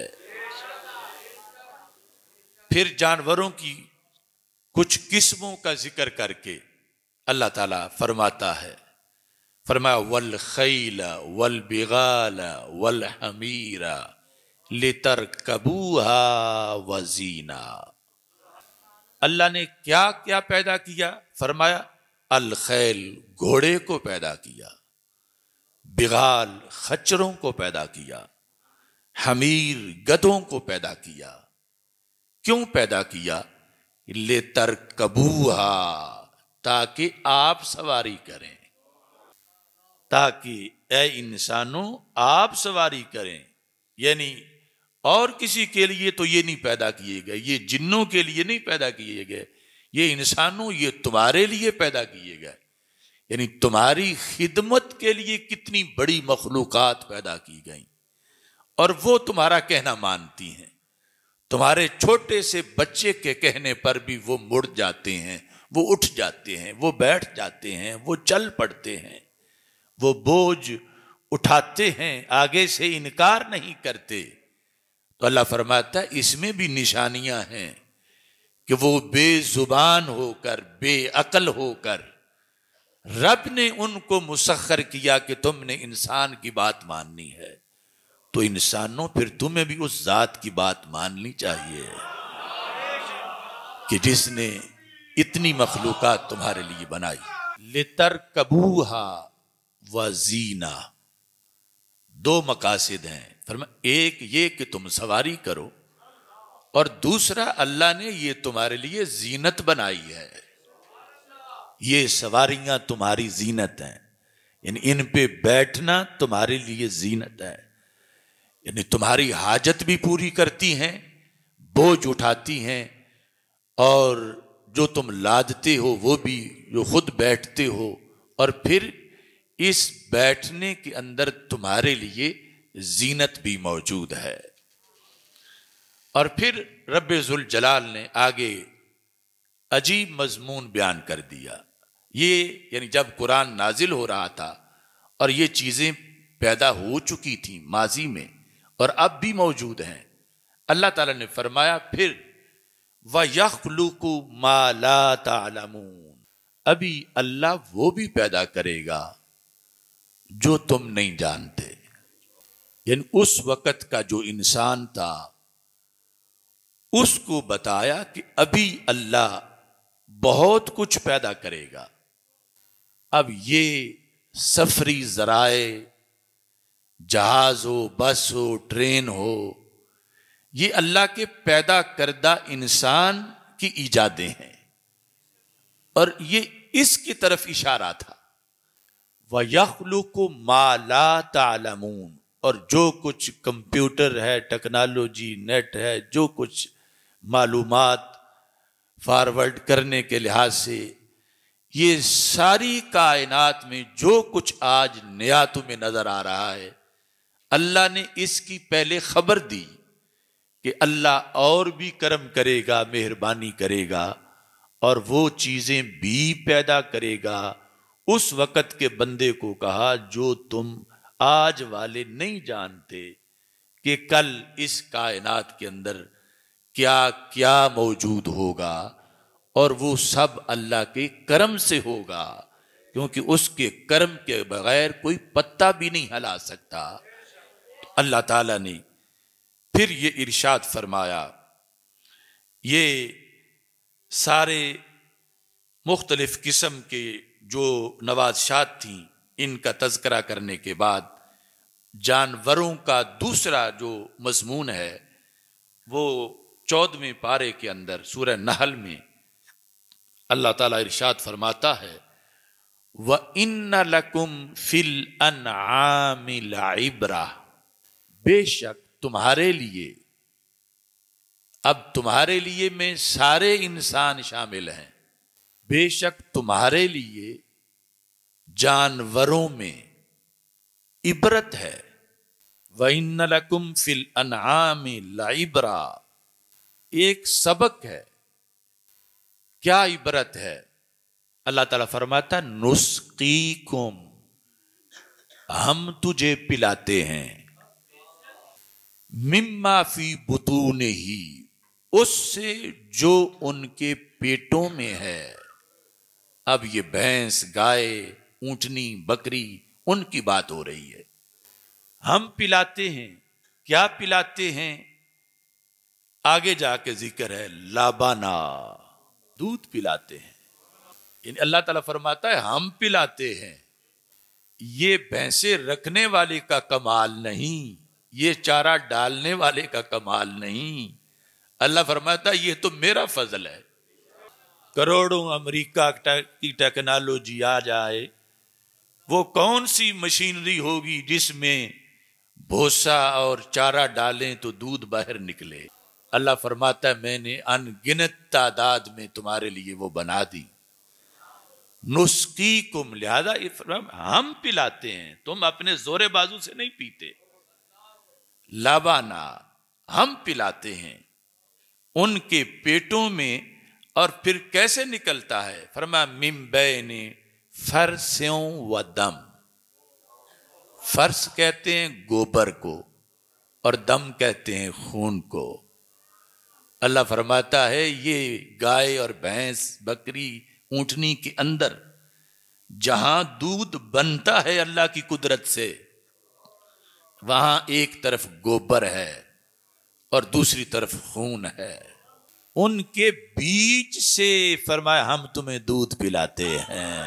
پھر جانوروں کی کچھ قسموں کا ذکر کر کے اللہ تعالیٰ فرماتا ہے، فرمایا والخیل والبغال والحمیر لترکبوها وزینا۔ اللہ نے کیا کیا پیدا کیا؟ فرمایا الخیل، گھوڑے کو پیدا کیا، بغال، خچروں کو پیدا کیا، حمیر، گدھوں کو پیدا کیا۔ کیوں پیدا کیا؟ لِتَرْكَبُوهَا، تاکہ آپ سواری کریں، تاکہ اے انسانوں آپ سواری کریں. یعنی اور کسی کے لیے تو یہ نہیں پیدا کیے گئے، یہ جنوں کے لیے نہیں پیدا کیے گئے، یہ انسانوں یہ تمہارے لیے پیدا کیے گئے. یعنی تمہاری خدمت کے لیے کتنی بڑی مخلوقات پیدا کی گئیں اور وہ تمہارا کہنا مانتی ہیں. تمہارے چھوٹے سے بچے کے کہنے پر بھی وہ مڑ جاتے ہیں، وہ اٹھ جاتے ہیں، وہ بیٹھ جاتے ہیں، وہ چل پڑتے ہیں، وہ بوجھ اٹھاتے ہیں، آگے سے انکار نہیں کرتے. تو اللہ فرماتا ہے اس میں بھی نشانیاں ہیں کہ وہ بے زبان ہو کر، بے عقل ہو کر، رب نے ان کو مسخر کیا کہ تم نے انسان کی بات ماننی ہے، تو انسانوں پھر تمہیں بھی اس ذات کی بات ماننی چاہیے کہ جس نے اتنی مخلوقات تمہارے لیے بنائی. لِتَرْكَبُوهَا وَزِینَةً، دو مقاصد ہیں. فرمایا ایک یہ کہ تم سواری کرو، اور دوسرا اللہ نے یہ تمہارے لیے زینت بنائی ہے. یہ سواریاں تمہاری زینت ہیں، یعنی ان پہ بیٹھنا تمہارے لیے زینت ہے. یعنی تمہاری حاجت بھی پوری کرتی ہیں، بوجھ اٹھاتی ہیں، اور جو تم لادتے ہو وہ بھی، جو خود بیٹھتے ہو، اور پھر اس بیٹھنے کے اندر تمہارے لیے زینت بھی موجود ہے. اور پھر رب ذوالجلال نے آگے عجیب مضمون بیان کر دیا. یہ یعنی جب قرآن نازل ہو رہا تھا اور یہ چیزیں پیدا ہو چکی تھیں ماضی میں اور اب بھی موجود ہیں، اللہ تعالیٰ نے فرمایا پھر وَيَخْلُقُ مَا لَا تَعْلَمُونَ، ابھی اللہ وہ بھی پیدا کرے گا جو تم نہیں جانتے. یعنی اس وقت کا جو انسان تھا اس کو بتایا کہ ابھی اللہ بہت کچھ پیدا کرے گا. اب یہ سفری ذرائع، جہاز ہو، بس ہو، ٹرین ہو، یہ اللہ کے پیدا کردہ انسان کی ایجادیں ہیں، اور یہ اس کی طرف اشارہ تھا. وَيَخْلُقُ مَا لَا تَعْلَمُونَ، اور جو کچھ کمپیوٹر ہے، ٹیکنالوجی، نیٹ ہے، جو کچھ معلومات فارورڈ کرنے کے لحاظ سے، یہ ساری کائنات میں جو کچھ آج نیا تمہیں نظر آ رہا ہے، اللہ نے اس کی پہلے خبر دی کہ اللہ اور بھی کرم کرے گا، مہربانی کرے گا، اور وہ چیزیں بھی پیدا کرے گا. اس وقت کے بندے کو کہا جو تم آج والے نہیں جانتے کہ کل اس کائنات کے اندر کیا کیا موجود ہوگا، اور وہ سب اللہ کے کرم سے ہوگا، کیونکہ اس کے کرم کے بغیر کوئی پتا بھی نہیں ہلا سکتا. اللہ تعالیٰ نے پھر یہ ارشاد فرمایا. یہ سارے مختلف قسم کے جو نوازشات تھیں ان کا تذکرہ کرنے کے بعد جانوروں کا دوسرا جو مضمون ہے وہ 14ویں پارے کے اندر سورہ نحل میں اللہ تعالیٰ ارشاد فرماتا ہے وَإِنَّ لَكُمْ فِي الْأَنْعَامِ لَعِبْرَةً، بے شک تمہارے لیے، اب تمہارے لیے میں سارے انسان شامل ہیں، بے شک تمہارے لیے جانوروں میں عبرت ہے. وَإِنَّ لَكُمْ فِي الْأَنْعَامِ لَعِبْرَةً، ایک سبق ہے. کیا عبرت ہے؟ اللہ تعالیٰ فرماتا نسقیکم، ہم تجھے پلاتے ہیں، مما فی بطونہ، اس سے جو ان کے پیٹوں میں ہے. اب یہ بھینس، گائے، اونٹنی، بکری، ان کی بات ہو رہی ہے. ہم پلاتے ہیں. کیا پلاتے ہیں؟ آگے جا کے ذکر ہے لابانا، دودھ پلاتے ہیں. یعنی اللہ تعالیٰ فرماتا ہے ہم پلاتے ہیں. یہ بھینسیں رکھنے والے کا کمال نہیں، یہ چارہ ڈالنے والے کا کمال نہیں. اللہ فرماتا ہے یہ تو میرا فضل ہے. کروڑوں امریکہ کی ٹیکنالوجی آ جائے، وہ کون سی مشینری ہوگی جس میں بھوسا اور چارہ ڈالیں تو دودھ باہر نکلے؟ اللہ فرماتا ہے میں نے ان گنت تعداد میں تمہارے لیے وہ بنا دی۔ نسقیکم، لہذا ہم پلاتے ہیں، تم اپنے زور بازو سے نہیں پیتے۔ لبانا، ہم پلاتے ہیں ان کے پیٹوں میں، اور پھر کیسے نکلتا ہے؟ فرمایا من بین فرثوں و دم۔ فرث کہتے ہیں گوبر کو، اور دم کہتے ہیں خون کو۔ اللہ فرماتا ہے یہ گائے اور بھینس، بکری، اونٹنی کے اندر جہاں دودھ بنتا ہے اللہ کی قدرت سے، وہاں ایک طرف گوبر ہے اور دوسری طرف خون ہے، ان کے بیچ سے فرمایا ہم تمہیں دودھ پلاتے ہیں۔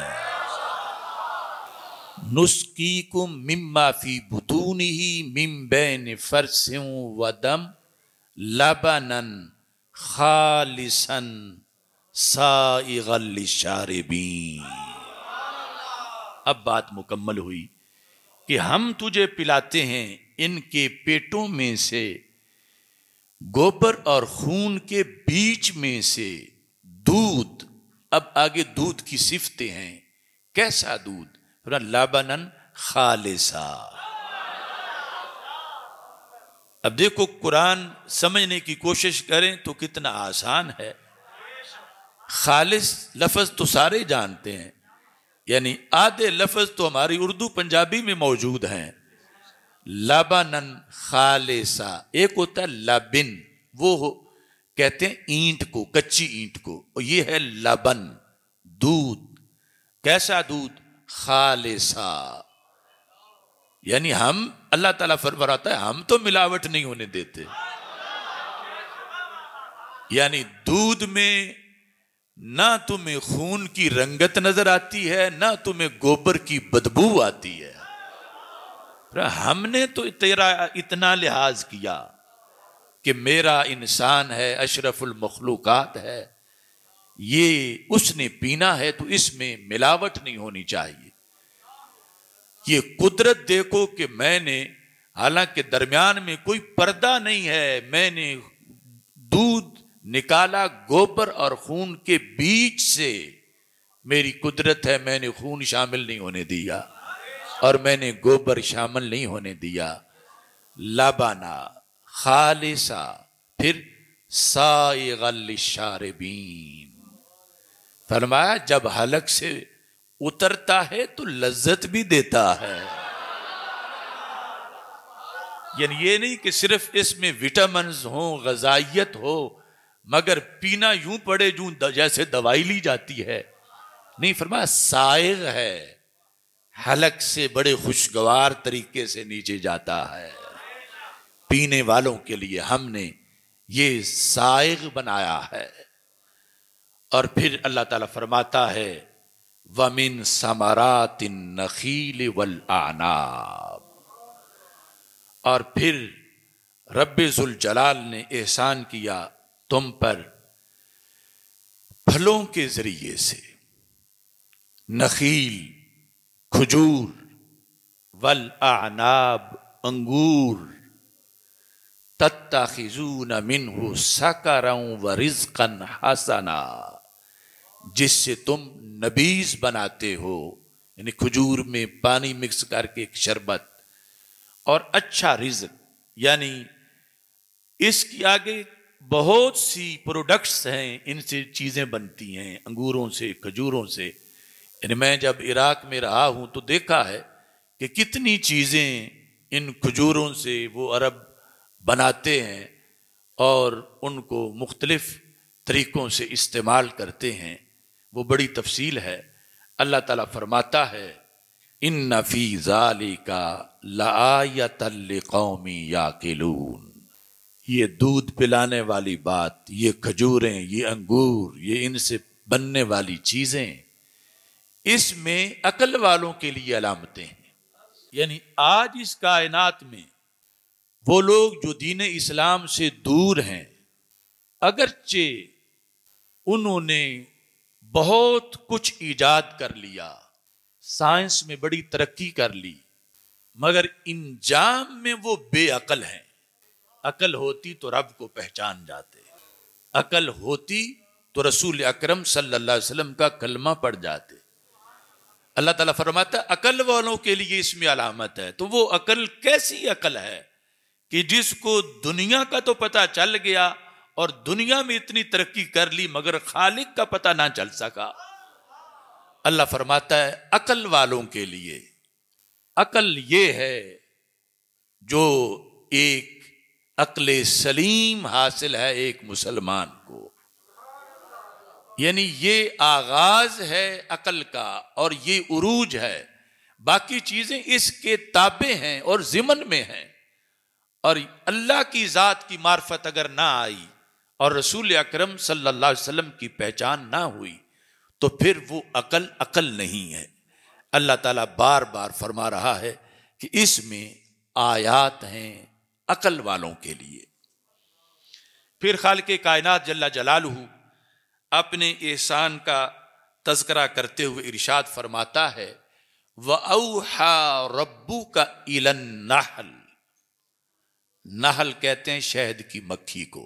نسقیکم مما فی بطونہ من بین فرث و دم لبنا خالصا سائغا للشاربین۔ اب بات مکمل ہوئی کہ ہم تجھے پلاتے ہیں ان کے پیٹوں میں سے، گوبر اور خون کے بیچ میں سے دودھ۔ اب آگے دودھ کی صفتیں ہیں، کیسا دودھ؟ لبنن خالصا۔ اب دیکھو قرآن سمجھنے کی کوشش کریں تو کتنا آسان ہے۔ خالص لفظ تو سارے جانتے ہیں، یعنی آدھے لفظ تو ہماری اردو پنجابی میں موجود ہیں۔ لبنن خالصا، ایک ہوتا ہے لبن، وہ کہتے ہیں اینٹ کو، کچی اینٹ کو، اور یہ ہے لبن، دودھ۔ کیسا دودھ؟ خالصا، یعنی ہم، اللہ تعالیٰ فرماتا ہے ہم تو ملاوٹ نہیں ہونے دیتے، یعنی دودھ میں نہ تمہیں خون کی رنگت نظر آتی ہے، نہ تمہیں گوبر کی بدبو آتی ہے۔ ہم نے تو تیرا اتنا لحاظ کیا کہ میرا انسان ہے، اشرف المخلوقات ہے، یہ اس نے پینا ہے تو اس میں ملاوٹ نہیں ہونی چاہیے۔ یہ قدرت دیکھو کہ میں نے، حالانکہ درمیان میں کوئی پردہ نہیں ہے، میں نے دودھ نکالا گوبر اور خون کے بیچ سے، میری قدرت ہے، میں نے خون شامل نہیں ہونے دیا اور میں نے گوبر شامل نہیں ہونے دیا۔ لبانا خالصا، پھر سائغا للشاربین، فرمایا جب حلق سے اترتا ہے تو لذت بھی دیتا ہے۔ یعنی یہ نہیں کہ صرف اس میں وٹامنز ہوں، غذائیت ہو، مگر پینا یوں پڑے جیسے دوائی لی جاتی ہے، نہیں، فرمایا سائغ ہے، حلق سے بڑے خوشگوار طریقے سے نیچے جاتا ہے۔ پینے والوں کے لیے ہم نے یہ سائغ بنایا ہے۔ اور پھر اللہ تعالیٰ فرماتا ہے وَمِن ثَمَرَاتِ النَّخِيلِ وَالْأَعْنَابِ، اور پھر رب ذوالجلال نے احسان کیا تم پر پھلوں کے ذریعے سے، نخیل کھجور، والاعناب انگور، تتخذون منہ سکرا ورزقا حسنا، جس سے تم نبیذ بناتے ہو، یعنی کھجور میں پانی مکس کر کے ایک شربت، اور اچھا رزق، یعنی اس کی آگے بہت سی پروڈکٹس ہیں، ان سے چیزیں بنتی ہیں، انگوروں سے، کھجوروں سے۔ یعنی میں جب عراق میں رہا ہوں تو دیکھا ہے کہ کتنی چیزیں ان کھجوروں سے وہ عرب بناتے ہیں اور ان کو مختلف طریقوں سے استعمال کرتے ہیں، وہ بڑی تفصیل ہے۔ اللہ تعالیٰ فرماتا ہے ان فی ذالک لآیۃ لقوم یعقلون، یہ دودھ پلانے والی بات، یہ کھجوریں، یہ انگور، یہ ان سے بننے والی چیزیں، اس میں عقل والوں کے لیے علامتیں ہیں۔ یعنی آج اس کائنات میں وہ لوگ جو دین اسلام سے دور ہیں، اگرچہ انہوں نے بہت کچھ ایجاد کر لیا، سائنس میں بڑی ترقی کر لی، مگر انجام میں وہ بے عقل ہیں۔ عقل ہوتی تو رب کو پہچان جاتے، عقل ہوتی تو رسول اکرم صلی اللہ علیہ وسلم کا کلمہ پڑھ جاتے۔ اللہ تعالیٰ فرماتا ہے عقل والوں کے لیے اس میں علامت ہے۔ تو وہ عقل کیسی عقل ہے کہ جس کو دنیا کا تو پتہ چل گیا اور دنیا میں اتنی ترقی کر لی مگر خالق کا پتہ نہ چل سکا۔ اللہ فرماتا ہے عقل والوں کے لیے، عقل یہ ہے جو ایک عقل سلیم حاصل ہے ایک مسلمان کو، یعنی یہ آغاز ہے عقل کا اور یہ عروج ہے، باقی چیزیں اس کے تابع ہیں اور ضمن میں ہیں۔ اور اللہ کی ذات کی معرفت اگر نہ آئی اور رسول اکرم صلی اللہ علیہ وسلم کی پہچان نہ ہوئی تو پھر وہ عقل نہیں ہے۔ اللہ تعالیٰ بار بار فرما رہا ہے کہ اس میں آیات ہیں عقل والوں کے لیے۔ پھر خالق کائنات جل جلالہ اپنے احسان کا تذکرہ کرتے ہوئے ارشاد فرماتا ہے وَأَوْحَى رَبُّكَ إِلَى النَّحْلِ، نحل کہتے ہیں شہد کی مکھی کو،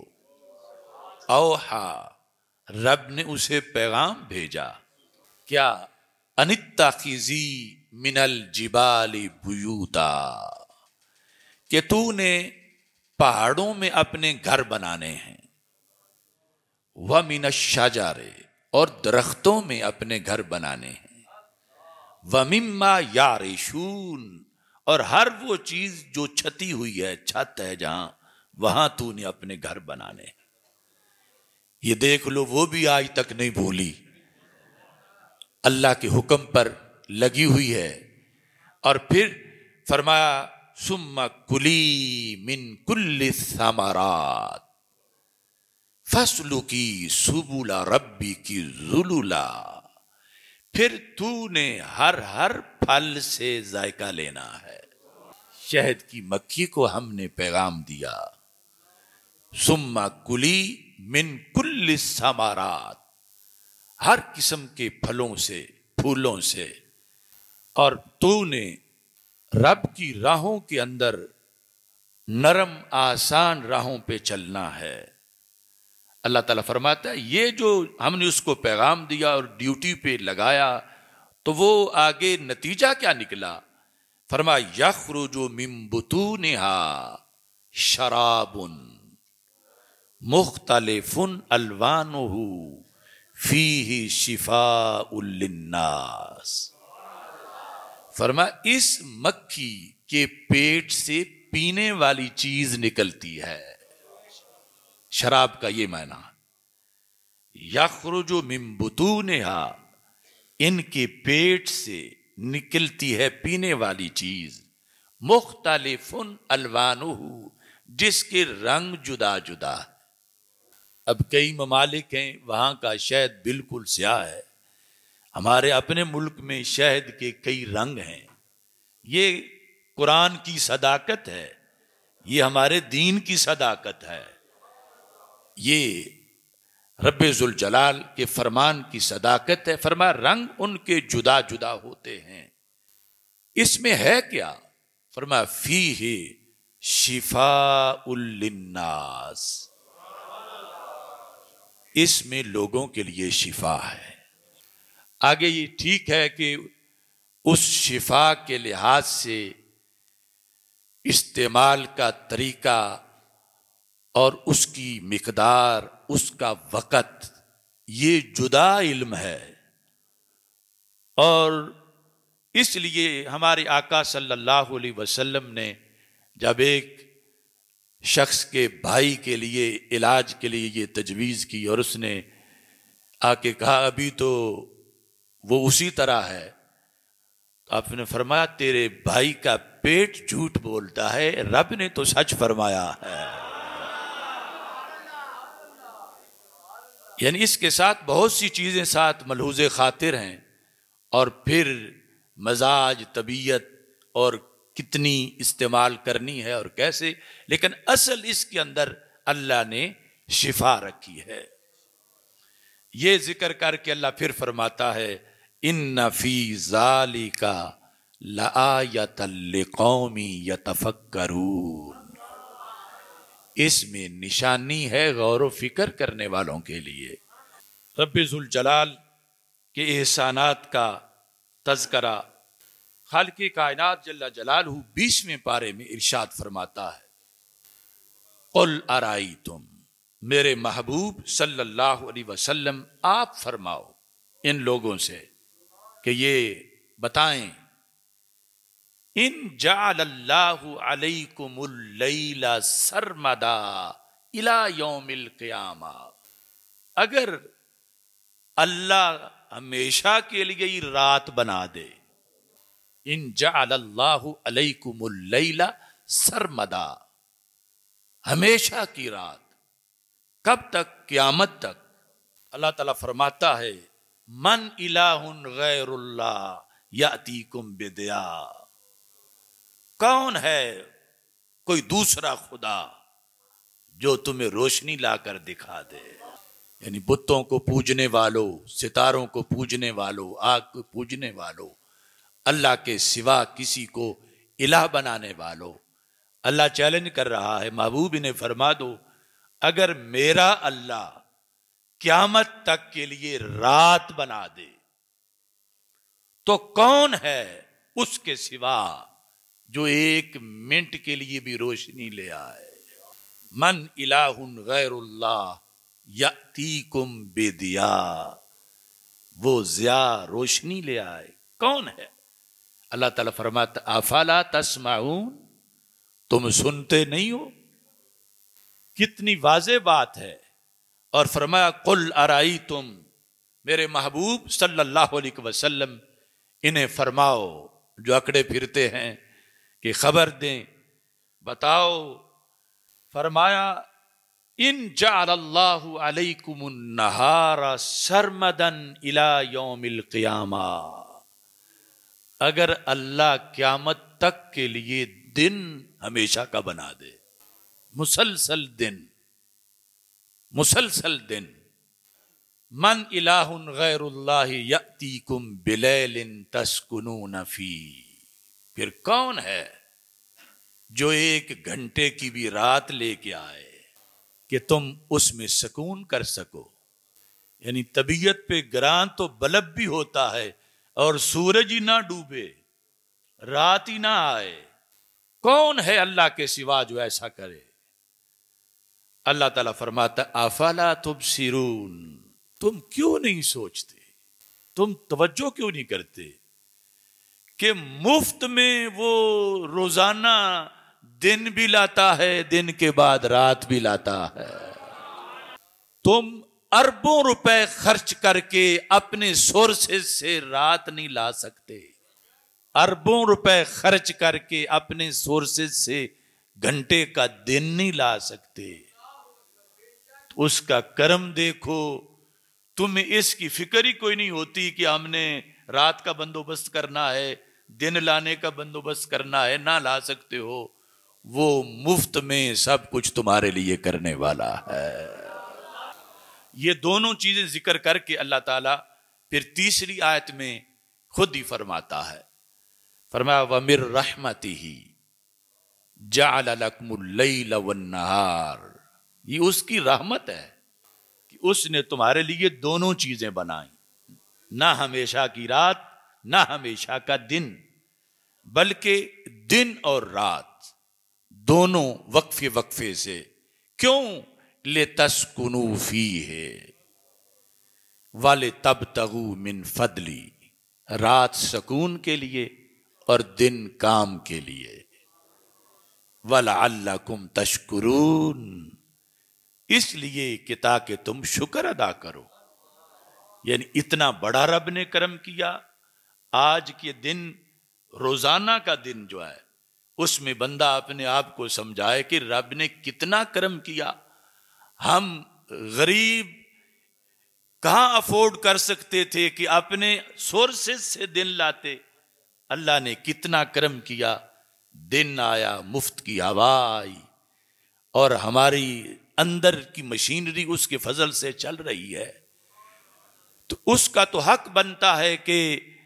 اوحا رب نے اسے پیغام بھیجا، کیا انتخذی من الجبال بیوتا، کہ تو نے پہاڑوں میں اپنے گھر بنانے ہیں، وَمِنَ الشَّجَرِ اور درختوں میں اپنے گھر بنانے ہیں، وَمِمَّا يَعْرِشُونَ اور ہر وہ چیز جو چھتی ہوئی ہے، چھت ہے جہاں، وہاں تو نے اپنے گھر بنانے ہیں۔ یہ دیکھ لو وہ بھی آج تک نہیں بھولی، اللہ کے حکم پر لگی ہوئی ہے۔ اور پھر فرمایا ثم کلی من کل الثمرات فاسلکی سبل ربک ذللا، پھر تو نے ہر پھل سے ذائقہ لینا ہے۔ شہد کی مکھی کو ہم نے پیغام دیا ثم کلی من کل الثمرات، ہر قسم کے پھلوں سے پھولوں سے، اور تو نے رب کی راہوں کے اندر نرم آسان راہوں پہ چلنا ہے۔ اللہ تعالیٰ فرماتا ہے یہ جو ہم نے اس کو پیغام دیا اور ڈیوٹی پہ لگایا تو وہ آگے نتیجہ کیا نکلا؟ فرمایا یخرج من بطونها شراب مختلف الوانہ فیہ شفاء للناس، فرمایا اس مکھی کے پیٹ سے پینے والی چیز نکلتی ہے۔ شراب کا یہ معنی یخرج من بطونها، ان کے پیٹ سے نکلتی ہے پینے والی چیز، مختلف الوانہ جس کے رنگ جدا جدا ہے۔ اب کئی ممالک ہیں وہاں کا شہد بالکل سیاہ ہے، ہمارے اپنے ملک میں شہد کے کئی رنگ ہیں۔ یہ قرآن کی صداقت ہے، یہ ہمارے دین کی صداقت ہے، یہ رب ذوالجلال کے فرمان کی صداقت ہے۔ فرمایا رنگ ان کے جدا جدا ہوتے ہیں، اس میں ہے کیا؟ فرمایا فیہ شفاء للناس، اس میں لوگوں کے لیے شفا ہے۔ آگے یہ ٹھیک ہے کہ اس شفا کے لحاظ سے استعمال کا طریقہ اور اس کی مقدار، اس کا وقت، یہ جدا علم ہے، اور اس لیے ہمارے آقا صلی اللہ علیہ وسلم نے جب ایک شخص کے بھائی کے لیے علاج کے لیے یہ تجویز کی اور اس نے آ کے کہا ابھی تو وہ اسی طرح ہے، تو آپ نے فرمایا تیرے بھائی کا پیٹ جھوٹ بولتا ہے، رب نے تو سچ فرمایا ہے۔ یعنی اس کے ساتھ بہت سی چیزیں ساتھ ملحوظ خاطر ہیں، اور پھر مزاج، طبیعت اور کتنی استعمال کرنی ہے اور کیسے، لیکن اصل اس کے اندر اللہ نے شفا رکھی ہے۔ یہ ذکر کر کے اللہ پھر فرماتا ہے ان فی ذالک لآیۃ لقوم یتفکرون، اس میں نشانی ہے غور و فکر کرنے والوں کے لیے۔ رب ذوالجلال کے احسانات کا تذکرہ خالق کائنات جل جلالہ 20ویں پارے میں ارشاد فرماتا ہے، قل ارائیتم، میرے محبوب صلی اللہ علیہ وسلم آپ فرماؤ ان لوگوں سے کہ یہ بتائیں، ان جعل اللہ علیکم اللیل سرمدا الی یوم القیامہ، اگر اللہ ہمیشہ کے لیے ہی رات بنا دے، ان جعل اللہ علیکم اللیل سرمدا، ہمیشہ کی رات، کب تک؟ قیامت تک۔ اللہ تعالیٰ فرماتا ہے من الہ غیر اللہ یاتیکم بدیاء، کون ہے کوئی دوسرا خدا جو تمہیں روشنی لا کر دکھا دے؟ یعنی بتوں کو پوجنے والوں، ستاروں کو پوجنے والوں، آگ کو پوجنے والوں، اللہ کے سوا کسی کو الہ بنانے والوں، اللہ چیلنج کر رہا ہے محبوب انہیں فرما دو اگر میرا اللہ قیامت تک کے لیے رات بنا دے تو کون ہے اس کے سوا جو ایک منٹ کے لیے بھی روشنی لے آئے؟ من الہ غیر اللہ یاتیکم بدیاء، وہ ضیاء روشنی لے آئے، کون ہے؟ اللہ تعالیٰ فرماتا افلا تسمعون، تم سنتے نہیں ہو؟ کتنی واضح بات ہے۔ اور فرمایا قل ارائیتم، میرے محبوب صلی اللہ علیہ وسلم انہیں فرماؤ جو اکڑے پھرتے ہیں کہ خبر دیں، بتاؤ۔ فرمایا ان جعل اللہ علیکم النہار سرمدا الی یوم القیامہ، اگر اللہ قیامت تک کے لیے دن ہمیشہ کا بنا دے، مسلسل دن، مسلسل دن، من الہ غیر اللہ یاتیکم بلیل تسکنون فیہ، پھر کون ہے جو ایک گھنٹے کی بھی رات لے کے آئے کہ تم اس میں سکون کر سکو؟ یعنی طبیعت پہ گران تو بلب بھی ہوتا ہے اور سورج ہی نہ ڈوبے، رات ہی نہ آئے، کون ہے اللہ کے سوا جو ایسا کرے؟ اللہ تعالیٰ فرماتا افلا تبصرون، تم کیوں نہیں سوچتے، تم توجہ کیوں نہیں کرتے کہ مفت میں وہ روزانہ دن بھی لاتا ہے، دن کے بعد رات بھی لاتا ہے۔ تم اربوں روپے خرچ کر کے اپنے سورسز سے رات نہیں لا سکتے، اربوں روپے خرچ کر کے اپنے سورسز سے گھنٹے کا دن نہیں لا سکتے۔ اس کا کرم دیکھو، تمہیں اس کی فکر ہی کوئی نہیں ہوتی کہ ہم نے رات کا بندوبست کرنا ہے، دن لانے کا بندوبست کرنا ہے، نہ لا سکتے ہو۔ وہ مفت میں سب کچھ تمہارے لیے کرنے والا ہے۔ یہ دونوں چیزیں ذکر کر کے اللہ تعالیٰ پھر تیسری آیت میں خود ہی فرماتا ہے، فرمایا وَمِن رَحْمَتِهِ جَعَلَ لَكُمُ اللَّيْلَ وَالنَّهَارَ، یہ اس کی رحمت ہے کہ اس نے تمہارے لیے دونوں چیزیں بنائیں، نہ ہمیشہ کی رات نہ ہمیشہ کا دن، بلکہ دن اور رات دونوں وقفے وقفے سے۔ کیوں؟ لِتَسْكُنُوا فِيهِ وَلِتَبْتَغُوا مِنْ فَضْلِهِ، رات سکون کے لیے اور دن کام کے لیے۔ وَلَعَلَّكُمْ تَشْكُرُونَ، اس لیے کہ تاکہ تم شکر ادا کرو۔ یعنی اتنا بڑا رب نے کرم کیا، آج کے دن روزانہ کا دن جو ہے اس میں بندہ اپنے آپ کو سمجھائے کہ رب نے کتنا کرم کیا۔ ہم غریب کہاں افورڈ کر سکتے تھے کہ اپنے سورسز سے دن لاتے، اللہ نے کتنا کرم کیا، دن آیا، مفت کی ہوا آئی، اور ہماری اندر کی مشینری اس کے فضل سے چل رہی ہے۔ تو اس کا تو حق بنتا ہے کہ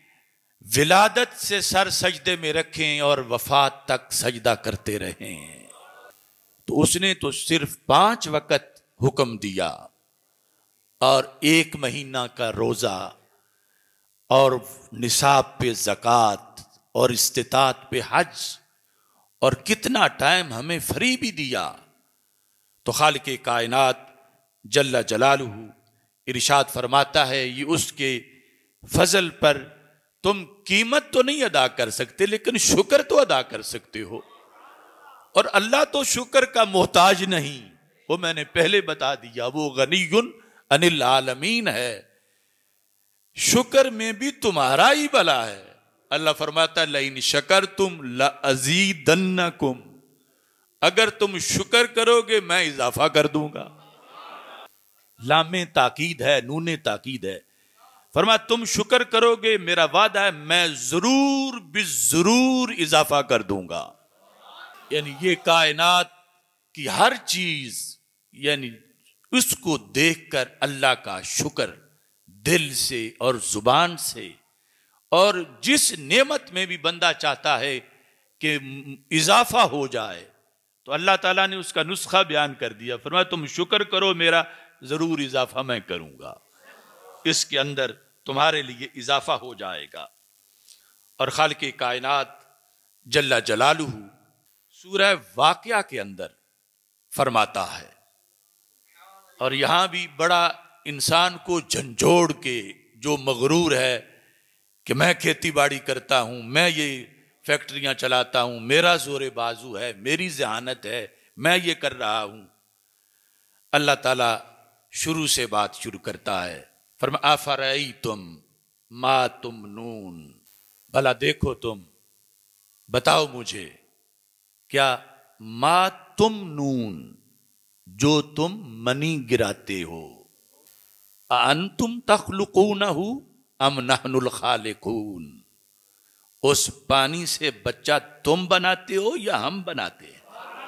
ولادت سے سر سجدے میں رکھیں اور وفات تک سجدہ کرتے رہیں۔ تو اس نے تو صرف 5 وقت حکم دیا اور 1 مہینہ کا روزہ اور نصاب پہ زکوٰۃ اور استطاعت پہ حج، اور کتنا ٹائم ہمیں فری بھی دیا۔ تو خالق کائنات جل جلالہ ارشاد فرماتا ہے یہ اس کے فضل پر تم قیمت تو نہیں ادا کر سکتے لیکن شکر تو ادا کر سکتے ہو، اور اللہ تو شکر کا محتاج نہیں، وہ میں نے پہلے بتا دیا، وہ غنی عن العالمین ہے، شکر میں بھی تمہارا ہی بھلا ہے۔ اللہ فرماتا ہے لئن شکرتم لازیدنکم، اگر تم شکر کرو گے میں اضافہ کر دوں گا۔ لام تاکید ہے، نون تاکید ہے، فرمایا تم شکر کرو گے میرا وعدہ ہے میں ضرور بالضرور اضافہ کر دوں گا۔ یعنی یہ کائنات کی ہر چیز، یعنی اس کو دیکھ کر اللہ کا شکر دل سے اور زبان سے، اور جس نعمت میں بھی بندہ چاہتا ہے کہ اضافہ ہو جائے تو اللہ تعالیٰ نے اس کا نسخہ بیان کر دیا، فرمایا تم شکر کرو میرا ضرور اضافہ میں کروں گا، اس کے اندر تمہارے لیے اضافہ ہو جائے گا۔ اور خالق کائنات جل جلالہ سورہ واقعہ کے اندر فرماتا ہے، اور یہاں بھی بڑا انسان کو جھنجھوڑ کے، جو مغرور ہے کہ میں کھیتی باڑی کرتا ہوں، میں یہ فیکٹریاں چلاتا ہوں، میرا زور بازو ہے، میری ذہانت ہے، میں یہ کر رہا ہوں، اللہ تعالیٰ شروع سے بات شروع کرتا ہے، فرمایا افرأیتم ما تمنون، بھلا دیکھو تم، بتاؤ مجھے کیا ما تمنون، جو تم منی گراتے ہو، انتم تخلقونہ ام نحن الخالقون، اس پانی سے بچہ تم بناتے ہو یا ہم بناتے ہیں؟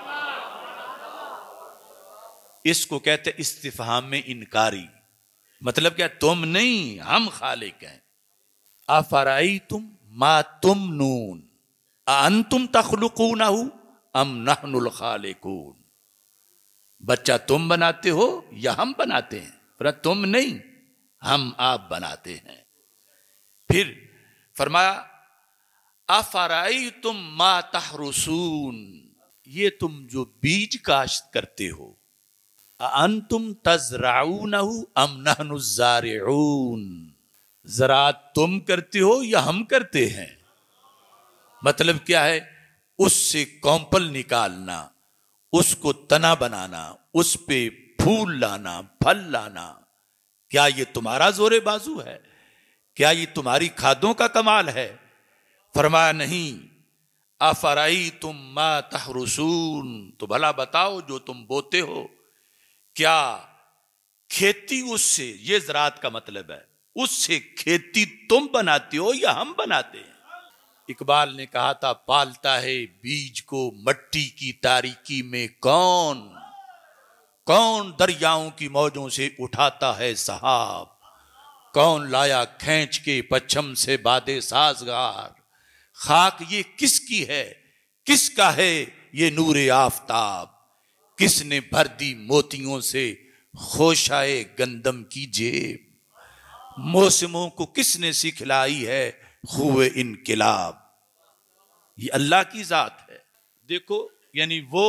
اس کو کہتے استفہام میں انکاری، مطلب کیا تم نہیں ہم خالق ہیں۔ افرأیتم ما تمنون انتم تخلقونہ ام نحن الخالقون، بچہ تم بناتے ہو یا ہم بناتے ہیں؟ پر تم نہیں ہم آپ بناتے ہیں۔ پھر فرمایا افرأیتم ما تحرثون، یہ تم جو بیج کاشت کرتے ہو، انتم تزرعونہ ام نحن الزارعون، زراعت تم کرتے ہو یا ہم کرتے ہیں؟ مطلب کیا ہے؟ اس سے کومپل نکالنا، اس کو تنا بنانا، اس پہ پھول لانا، پھل لانا، کیا یہ تمہارا زور بازو ہے؟ کیا یہ تمہاری کھادوں کا کمال ہے؟ فرمایا نہیں، افرأیتم ما تحرثون، تو بھلا بتاؤ جو تم بوتے ہو، کیا کھیتی اس سے، یہ زراعت کا مطلب ہے، اس سے کھیتی تم بناتے ہو یا ہم بناتے ہیں؟ اقبال نے کہا تھا پالتا ہے بیج کو مٹی کی تاریکی میں کون، کون دریاؤں کی موجوں سے اٹھاتا ہے سحاب، کون لایا کھینچ کے پچھم سے بادے سازگار، خاک یہ کس کی ہے، کس کا ہے یہ نور آفتاب، کس نے بھر دی موتیوں سے خوشائے گندم کی جیب، موسموں کو کس نے سکھلائی ہے خوب انقلاب، یہ اللہ کی ذات ہے۔ دیکھو یعنی وہ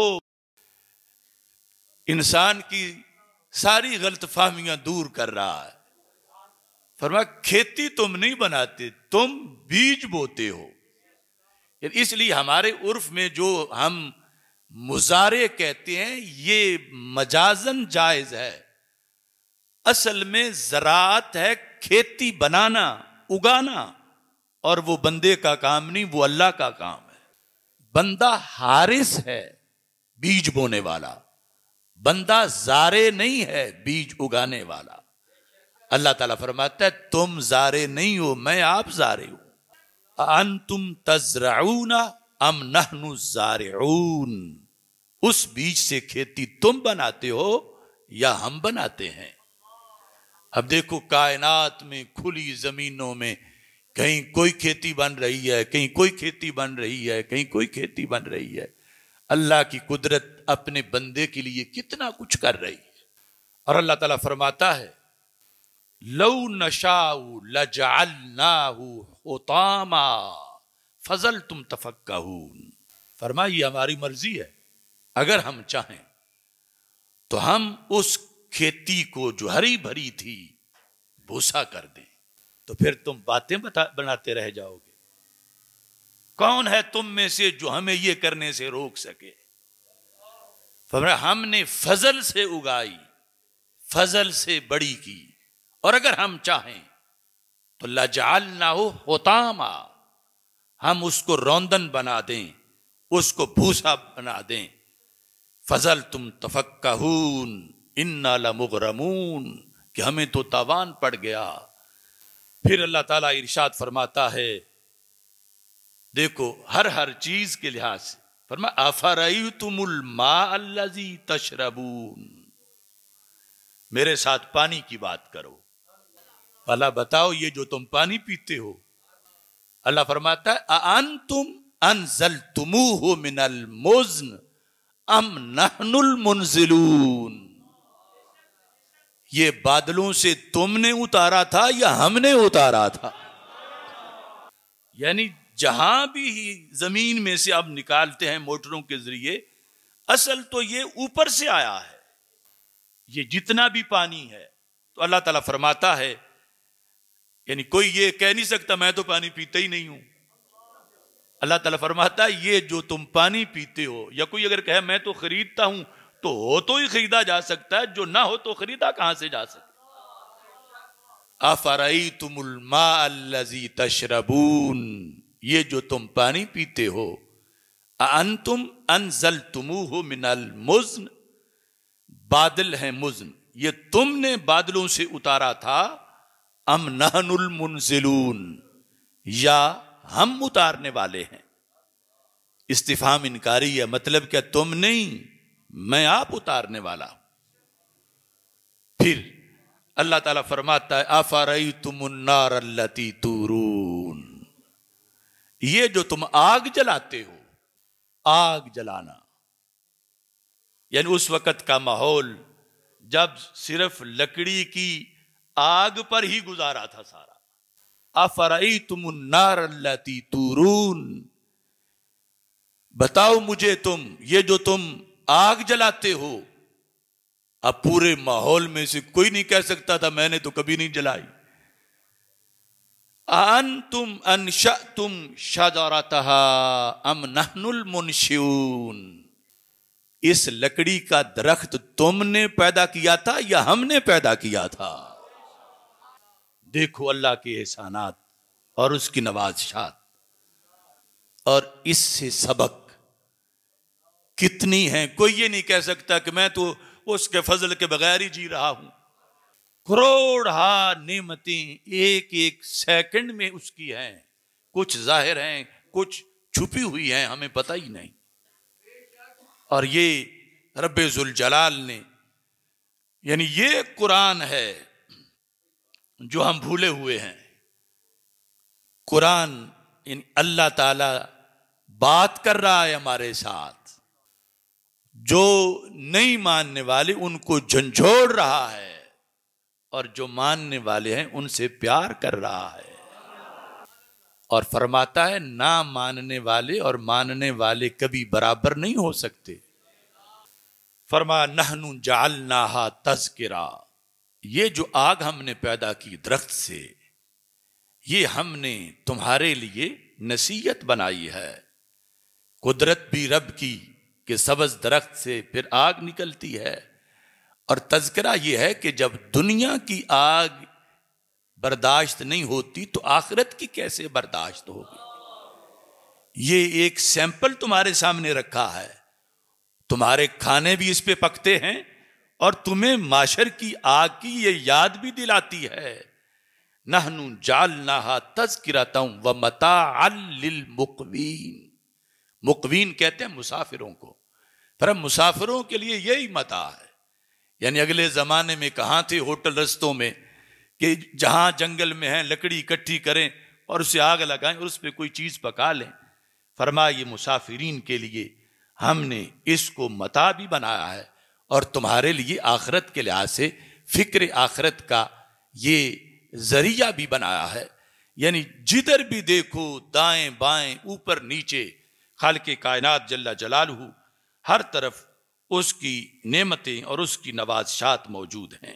انسان کی ساری غلط فہمیاں دور کر رہا ہے، فرمایا کھیتی تم نہیں بناتے، تم بیج بوتے ہو۔ اس لیے ہمارے عرف میں جو ہم مزارع کہتے ہیں یہ مجازن جائز ہے، اصل میں زراعت ہے کھیتی بنانا، اگانا، اور وہ بندے کا کام نہیں، وہ اللہ کا کام ہے۔ بندہ حارث ہے بیج بونے والا، بندہ زارع نہیں ہے بیج اگانے والا۔ اللہ تعالیٰ فرماتا ہے تم زارع نہیں ہو، میں آپ زارع ہوں۔ انتم تزرعون ام نحن الزارعون، اس بیج سے کھیتی تم بناتے ہو یا ہم بناتے ہیں؟ اب دیکھو کائنات میں کھلی زمینوں میں کہیں کوئی کھیتی بن رہی ہے، کہیں کوئی کھیتی بن رہی ہے، کہیں کوئی کھیتی بن رہی ہے۔ اللہ کی قدرت اپنے بندے کے لیے کتنا کچھ کر رہی ہے۔ اور اللہ تعالیٰ فرماتا ہے لو نشاء لجعلناہ حطاما فظلتم تفکہون، فرمایا یہ ہماری مرضی ہے، اگر ہم چاہیں تو ہم اس کھیتی کو جو ہری بھری تھی بھوسا کر دیں، تو پھر تم باتیں بناتے رہ جاؤ گے۔ کون ہے تم میں سے جو ہمیں یہ کرنے سے روک سکے؟ فرمایا ہم نے فضل سے اگائی، فضل سے بڑی کی، اور اگر ہم چاہیں تو لجعلناہ حطاما، ہم اس کو روندن بنا دیں، اس کو بھوسا بنا دیں۔ فظلتم تفکہون انا لمغرمون، کہ ہمیں تو تاوان پڑ گیا۔ پھر اللہ تعالیٰ ارشاد فرماتا ہے، دیکھو ہر چیز کے لحاظ سے، فرمایا افرأیتم الماء الذی تشربون، میرے ساتھ پانی کی بات کرو، بھلا بتاؤ یہ جو تم پانی پیتے ہو، اللہ فرماتا ہے اانتم انزلتموہ من المزن ام نحن المنزلون، یہ بادلوں سے تم نے اتارا تھا یا ہم نے اتارا تھا؟ یعنی جہاں بھی زمین میں سے اب نکالتے ہیں موٹروں کے ذریعے، اصل تو یہ اوپر سے آیا ہے، یہ جتنا بھی پانی ہے۔ تو اللہ تعالیٰ فرماتا ہے، یعنی کوئی یہ کہہ نہیں سکتا میں تو پانی پیتا ہی نہیں ہوں۔ اللہ تعالیٰ فرماتا ہے یہ جو تم پانی پیتے ہو، یا کوئی اگر کہے میں تو خریدتا ہوں، تو ہو تو ہی خریدا جا سکتا ہے، جو نہ ہو تو خریدا کہاں سے جا سکتا؟ افرأیتم الماء الذی تشربون، یہ جو تم پانی پیتے ہو، اانتم انزلتموہ من المزن، بادل ہیں مزن، یہ تم نے بادلوں سے اتارا تھا، ام نحن المنزلون، یا ہم اتارنے والے ہیں۔ استفہام انکاری ہے، مطلب کہ تم نہیں، میں آپ اتارنے والا ہوں۔ پھر اللہ تعالیٰ فرماتا ہے افرأیتم النار التی تورون، یہ جو تم آگ جلاتے ہو، آگ جلانا یعنی اس وقت کا ماحول جب صرف لکڑی کی آگ پر ہی گزارا تھا سارا۔ افرأیتم النار التی تورون، بتاؤ مجھے تم یہ جو تم آگ جلاتے ہو، اب پورے ماحول میں سے کوئی نہیں کہہ سکتا تھا میں نے تو کبھی نہیں جلائی۔ انتم انشأتم شجرتها ام نحن المنشئون، اس لکڑی کا درخت تم نے پیدا کیا تھا یا ہم نے پیدا کیا تھا؟ دیکھو اللہ کے احسانات اور اس کی نوازشات، اور اس سے سبق کتنی ہیں۔ کوئی یہ نہیں کہہ سکتا کہ میں تو اس کے فضل کے بغیر ہی جی رہا ہوں۔ کروڑہا نعمتیں ایک ایک سیکنڈ میں اس کی ہیں، کچھ ظاہر ہیں کچھ چھپی ہوئی ہیں، ہمیں پتہ ہی نہیں۔ اور یہ رب ذوالجلال نے، یعنی یہ قرآن ہے جو ہم بھولے ہوئے ہیں۔ قرآن یعنی اللہ تعالی بات کر رہا ہے ہمارے ساتھ، جو نہیں ماننے والے ان کو جھنجھوڑ رہا ہے، اور جو ماننے والے ہیں ان سے پیار کر رہا ہے۔ اور فرماتا ہے نہ ماننے والے اور ماننے والے کبھی برابر نہیں ہو سکتے۔ فرمایا نحن جعلناہا تذکرہ، یہ جو آگ ہم نے پیدا کی درخت سے، یہ ہم نے تمہارے لیے نصیحت بنائی ہے۔ قدرت بھی رب کی کہ سبز درخت سے پھر آگ نکلتی ہے، اور تذکرہ یہ ہے کہ جب دنیا کی آگ برداشت نہیں ہوتی تو آخرت کی کیسے برداشت ہوگی۔ یہ ایک سیمپل تمہارے سامنے رکھا ہے، تمہارے کھانے بھی اس پہ پکتے ہیں، اور تمہیں معاشر کی آگ کی یہ یاد بھی دلاتی ہے۔ نحن جعلناہا تذکرۃ ومتاعا للمقوین، مقوین کہتے ہیں مسافروں کو، پھر مسافروں کے لیے یہی متاع ہے۔ یعنی اگلے زمانے میں کہاں تھے ہوٹل رستوں میں، کہ جہاں جنگل میں ہیں لکڑی اکٹھی کریں اور اسے آگ لگائیں اور اس پہ کوئی چیز پکا لیں. فرمایا یہ مسافرین کے لیے ہم نے اس کو متاع بھی بنایا ہے اور تمہارے لیے آخرت کے لحاظ سے فکر آخرت کا یہ ذریعہ بھی بنایا ہے. یعنی جدھر بھی دیکھو دائیں بائیں اوپر نیچے خالق کائنات جل جلالہ ہر طرف اس کی نعمتیں اور اس کی نوازشات موجود ہیں.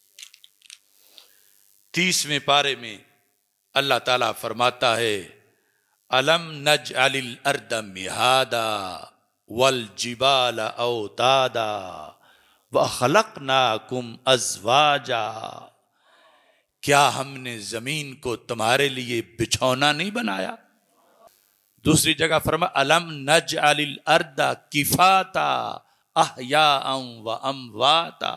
30ویں پارے میں اللہ تعالیٰ فرماتا ہے الم نجعل الارض مہادا والجبال اوتادا وخلقناکم ازواجا. کیا ہم نے زمین کو تمہارے لیے بچھونا نہیں بنایا؟ دوسری جگہ فرما الم نجعل الارض کفاتا احیاء وامواتا.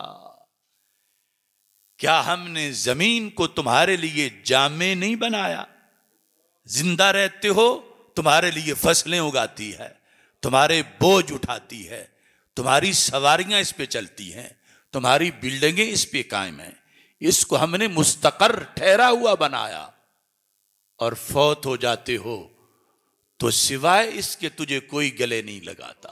کیا ہم نے زمین کو تمہارے لیے جامع نہیں بنایا؟ زندہ رہتے ہو، تمہارے لیے فصلیں اگاتی ہے، تمہارے بوجھ اٹھاتی ہے، تمہاری سواریاں اس پہ چلتی ہیں، تمہاری بلڈنگیں اس پہ قائم ہیں. اس کو ہم نے مستقر ٹھہرا ہوا بنایا. اور فوت ہو جاتے ہو تو سوائے اس کے تجھے کوئی گلے نہیں لگاتا.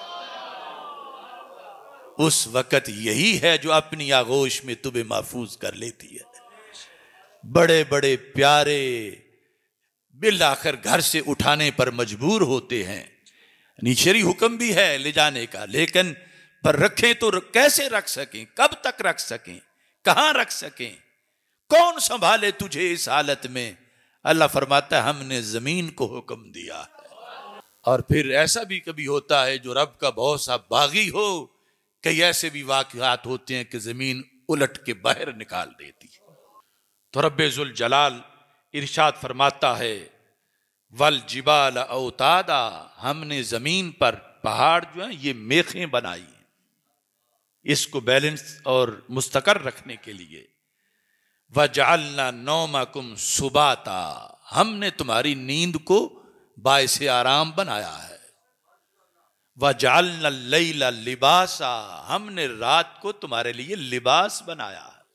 اس وقت یہی ہے جو اپنی آغوش میں تمہیں محفوظ کر لیتی ہے. بڑے بڑے پیارے بالآخر گھر سے اٹھانے پر مجبور ہوتے ہیں. شرعی حکم بھی ہے لے جانے کا، لیکن پر رکھیں تو کیسے رکھ سکیں؟ کب تک رکھ سکیں؟ کہاں رکھ سکیں؟ کون سنبھالے تجھے اس حالت میں؟ اللہ فرماتا ہے ہم نے زمین کو حکم دیا ہے. اور پھر ایسا بھی کبھی ہوتا ہے جو رب کا بہت سا باغی ہو، کئی ایسے بھی واقعات ہوتے ہیں کہ زمین الٹ کے باہر نکال دیتی ہے. تو رب ذوالجلال ارشاد فرماتا ہے والجبال اوتادا، ہم نے زمین پر پہاڑ جو ہیں یہ میخیں بنائی ہیں اس کو بیلنس اور مستقر رکھنے کے لیے. وجعلنا نومکم سباتا، ہم نے تمہاری نیند کو باعث آرام بنایا ہے. وجعلنا اللیل لباسا، ہم نے رات کو تمہارے لیے لباس بنایا ہے.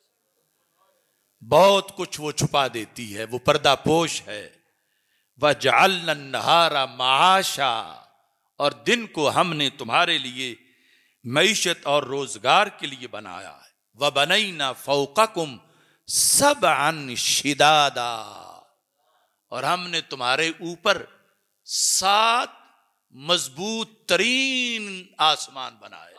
بہت کچھ وہ چھپا دیتی ہے، وہ پردہ پوش ہے. وجعلنا النہار معاشا، اور دن کو ہم نے تمہارے لیے معیشت اور روزگار کے لیے بنایا ہے. وبنینا فوقکم سبعا شدادا، اور ہم نے تمہارے اوپر 7 مضبوط ترین آسمان بنائے،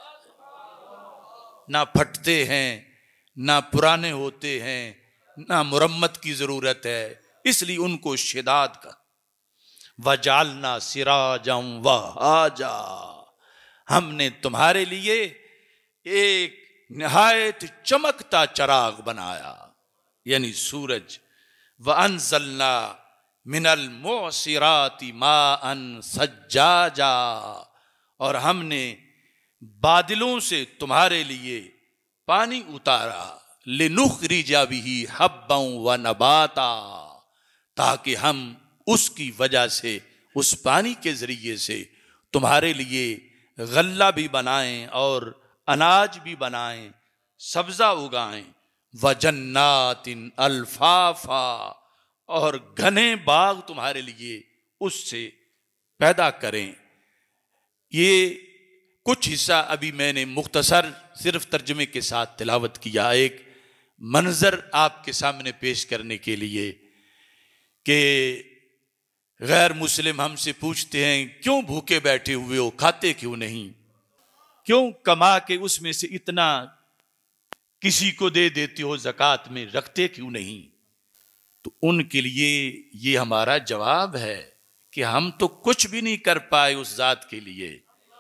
نہ پھٹتے ہیں، نہ پرانے ہوتے ہیں، نہ مرمت کی ضرورت ہے، اس لیے ان کو شداد کا. وجعلنا سراجا وہاجا، ہم نے تمہارے لیے ایک نہایت چمکتا چراغ بنایا یعنی سورج. وانزلنا من المعصرات ماء ثجاجا، اور ہم نے بادلوں سے تمہارے لیے پانی اتارا. لنخرج به حبا ونباتا، تاکہ ہم اس کی وجہ سے اس پانی کے ذریعے سے تمہارے لیے غلہ بھی بنائیں اور اناج بھی بنائیں، سبزہ اگائیں. وجنات الفافا، اور گھنے باغ تمہارے لیے اس سے پیدا کریں. یہ کچھ حصہ ابھی میں نے مختصر صرف ترجمے کے ساتھ تلاوت کیا، ایک منظر آپ کے سامنے پیش کرنے کے لیے کہ غیر مسلم ہم سے پوچھتے ہیں کیوں بھوکے بیٹھے ہوئے ہو، کھاتے کیوں نہیں؟ کیوں کما کے اس میں سے اتنا کسی کو دے دیتے ہو زکوٰۃ میں، رکھتے کیوں نہیں؟ تو ان کے لیے یہ ہمارا جواب ہے کہ ہم تو کچھ بھی نہیں کر پائے اس ذات کے لیے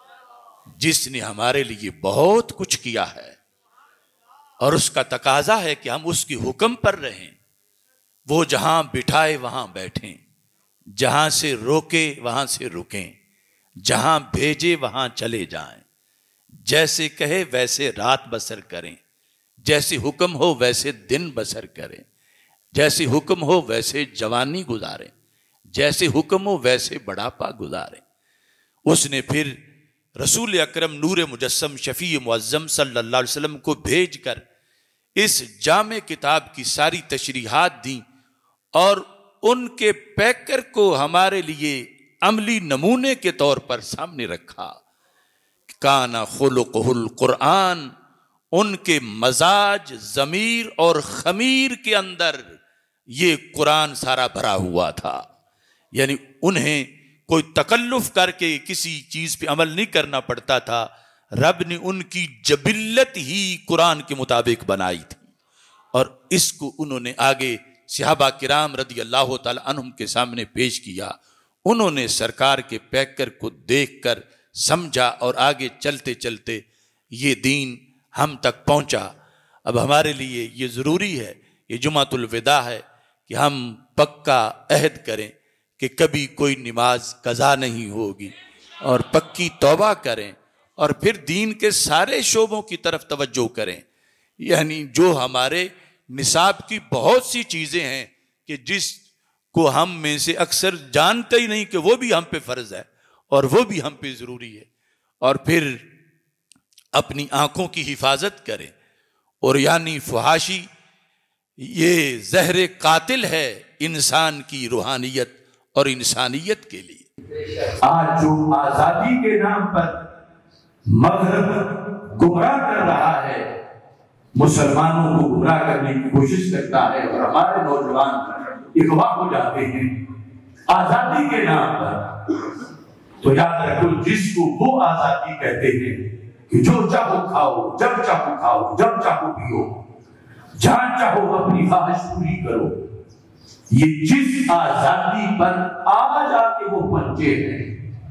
جس نے ہمارے لیے بہت کچھ کیا ہے، اور اس کا تقاضا ہے کہ ہم اس کے حکم پر رہیں. وہ جہاں بٹھائے وہاں بیٹھیں، جہاں سے روکے وہاں سے رکیں، جہاں بھیجے وہاں چلے جائیں، جیسے کہے ویسے رات بسر کریں، جیسے حکم ہو ویسے دن بسر کریں، جیسے حکم ہو ویسے جوانی گزاریں، جیسے حکم ہو ویسے بڑھاپا گزاریں. اس نے پھر رسول اکرم نور مجسم شفیع معظم صلی اللہ علیہ وسلم کو بھیج کر اس جامع کتاب کی ساری تشریحات دیں اور ان کے پیکر کو ہمارے لیے عملی نمونے کے طور پر سامنے رکھا۔ کان خلقہ القرآن، ان کے مزاج، ضمیر اور خمیر کے اندر یہ قرآن سارا بھرا ہوا تھا، یعنی انہیں کوئی تکلف کر کے کسی چیز پہ عمل نہیں کرنا پڑتا تھا، رب نے ان کی جبلت ہی قرآن کے مطابق بنائی تھی، اور اس کو انہوں نے آگے صحابہ کرام رضی اللہ تعالی عنہم کے سامنے پیش کیا۔ انہوں نے سرکار کے پیکر کو دیکھ کر سمجھا اور آگے چلتے چلتے یہ دین ہم تک پہنچا۔ اب ہمارے لیے یہ ضروری ہے، یہ جمعۃ الوداع ہے، کہ ہم پکا عہد کریں کہ کبھی کوئی نماز قضا نہیں ہوگی، اور پکی توبہ کریں، اور پھر دین کے سارے شعبوں کی طرف توجہ کریں۔ یعنی جو ہمارے نصاب کی بہت سی چیزیں ہیں کہ جس کو ہم میں سے اکثر جانتے ہی نہیں کہ وہ بھی ہم پہ فرض ہے اور وہ بھی ہم پہ ضروری ہے، اور پھر اپنی آنکھوں کی حفاظت کریں۔ اور یعنی فحاشی یہ زہر قاتل ہے انسان کی روحانیت اور انسانیت کے لیے۔ آج جو آزادی کے نام پر مغرب گمراہ کر رہا ہے، مسلمانوں کو گمراہ کرنے کی کوشش کرتا ہے، اور ہمارے نوجوان اغوا ہو جاتے ہیں آزادی کے نام پر، تو یاد رکھو جس کو وہ آزادی کہتے ہیں کہ جو چاہو کھاؤ، جب چاہو کھاؤ، جب چاہو پیو، جہاں چاہو اپنی خواہش پوری کرو، یہ جس آزادی پر آج آ کے وہ پہنچے ہیں،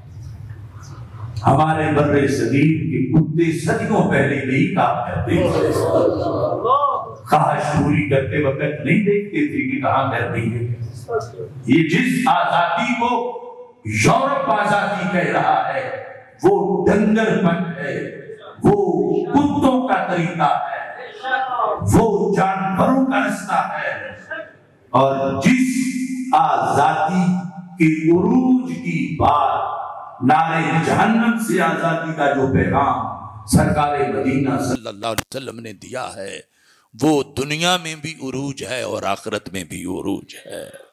ہمارے بر صغیر کے کتے صدیوں پہلے یہی کام کرتے تھے، خواہش پوری کرتے وقت نہیں دیکھتے تھے کہ کہاں کر رہی ہے۔ یہ جس آزادی کو یورپ آزادی کہہ رہا ہے، وہ ڈنگر پن ہے، وہ کتوں کا طریقہ ہے، وہ جانوروں کا رستہ ہے، اور جس آزادی کے عروج کی بات، نارے جہنم سے آزادی کا جو پیغام سرکار مدینہ صلی اللہ علیہ وسلم نے دیا ہے، وہ دنیا میں بھی عروج ہے اور آخرت میں بھی عروج ہے۔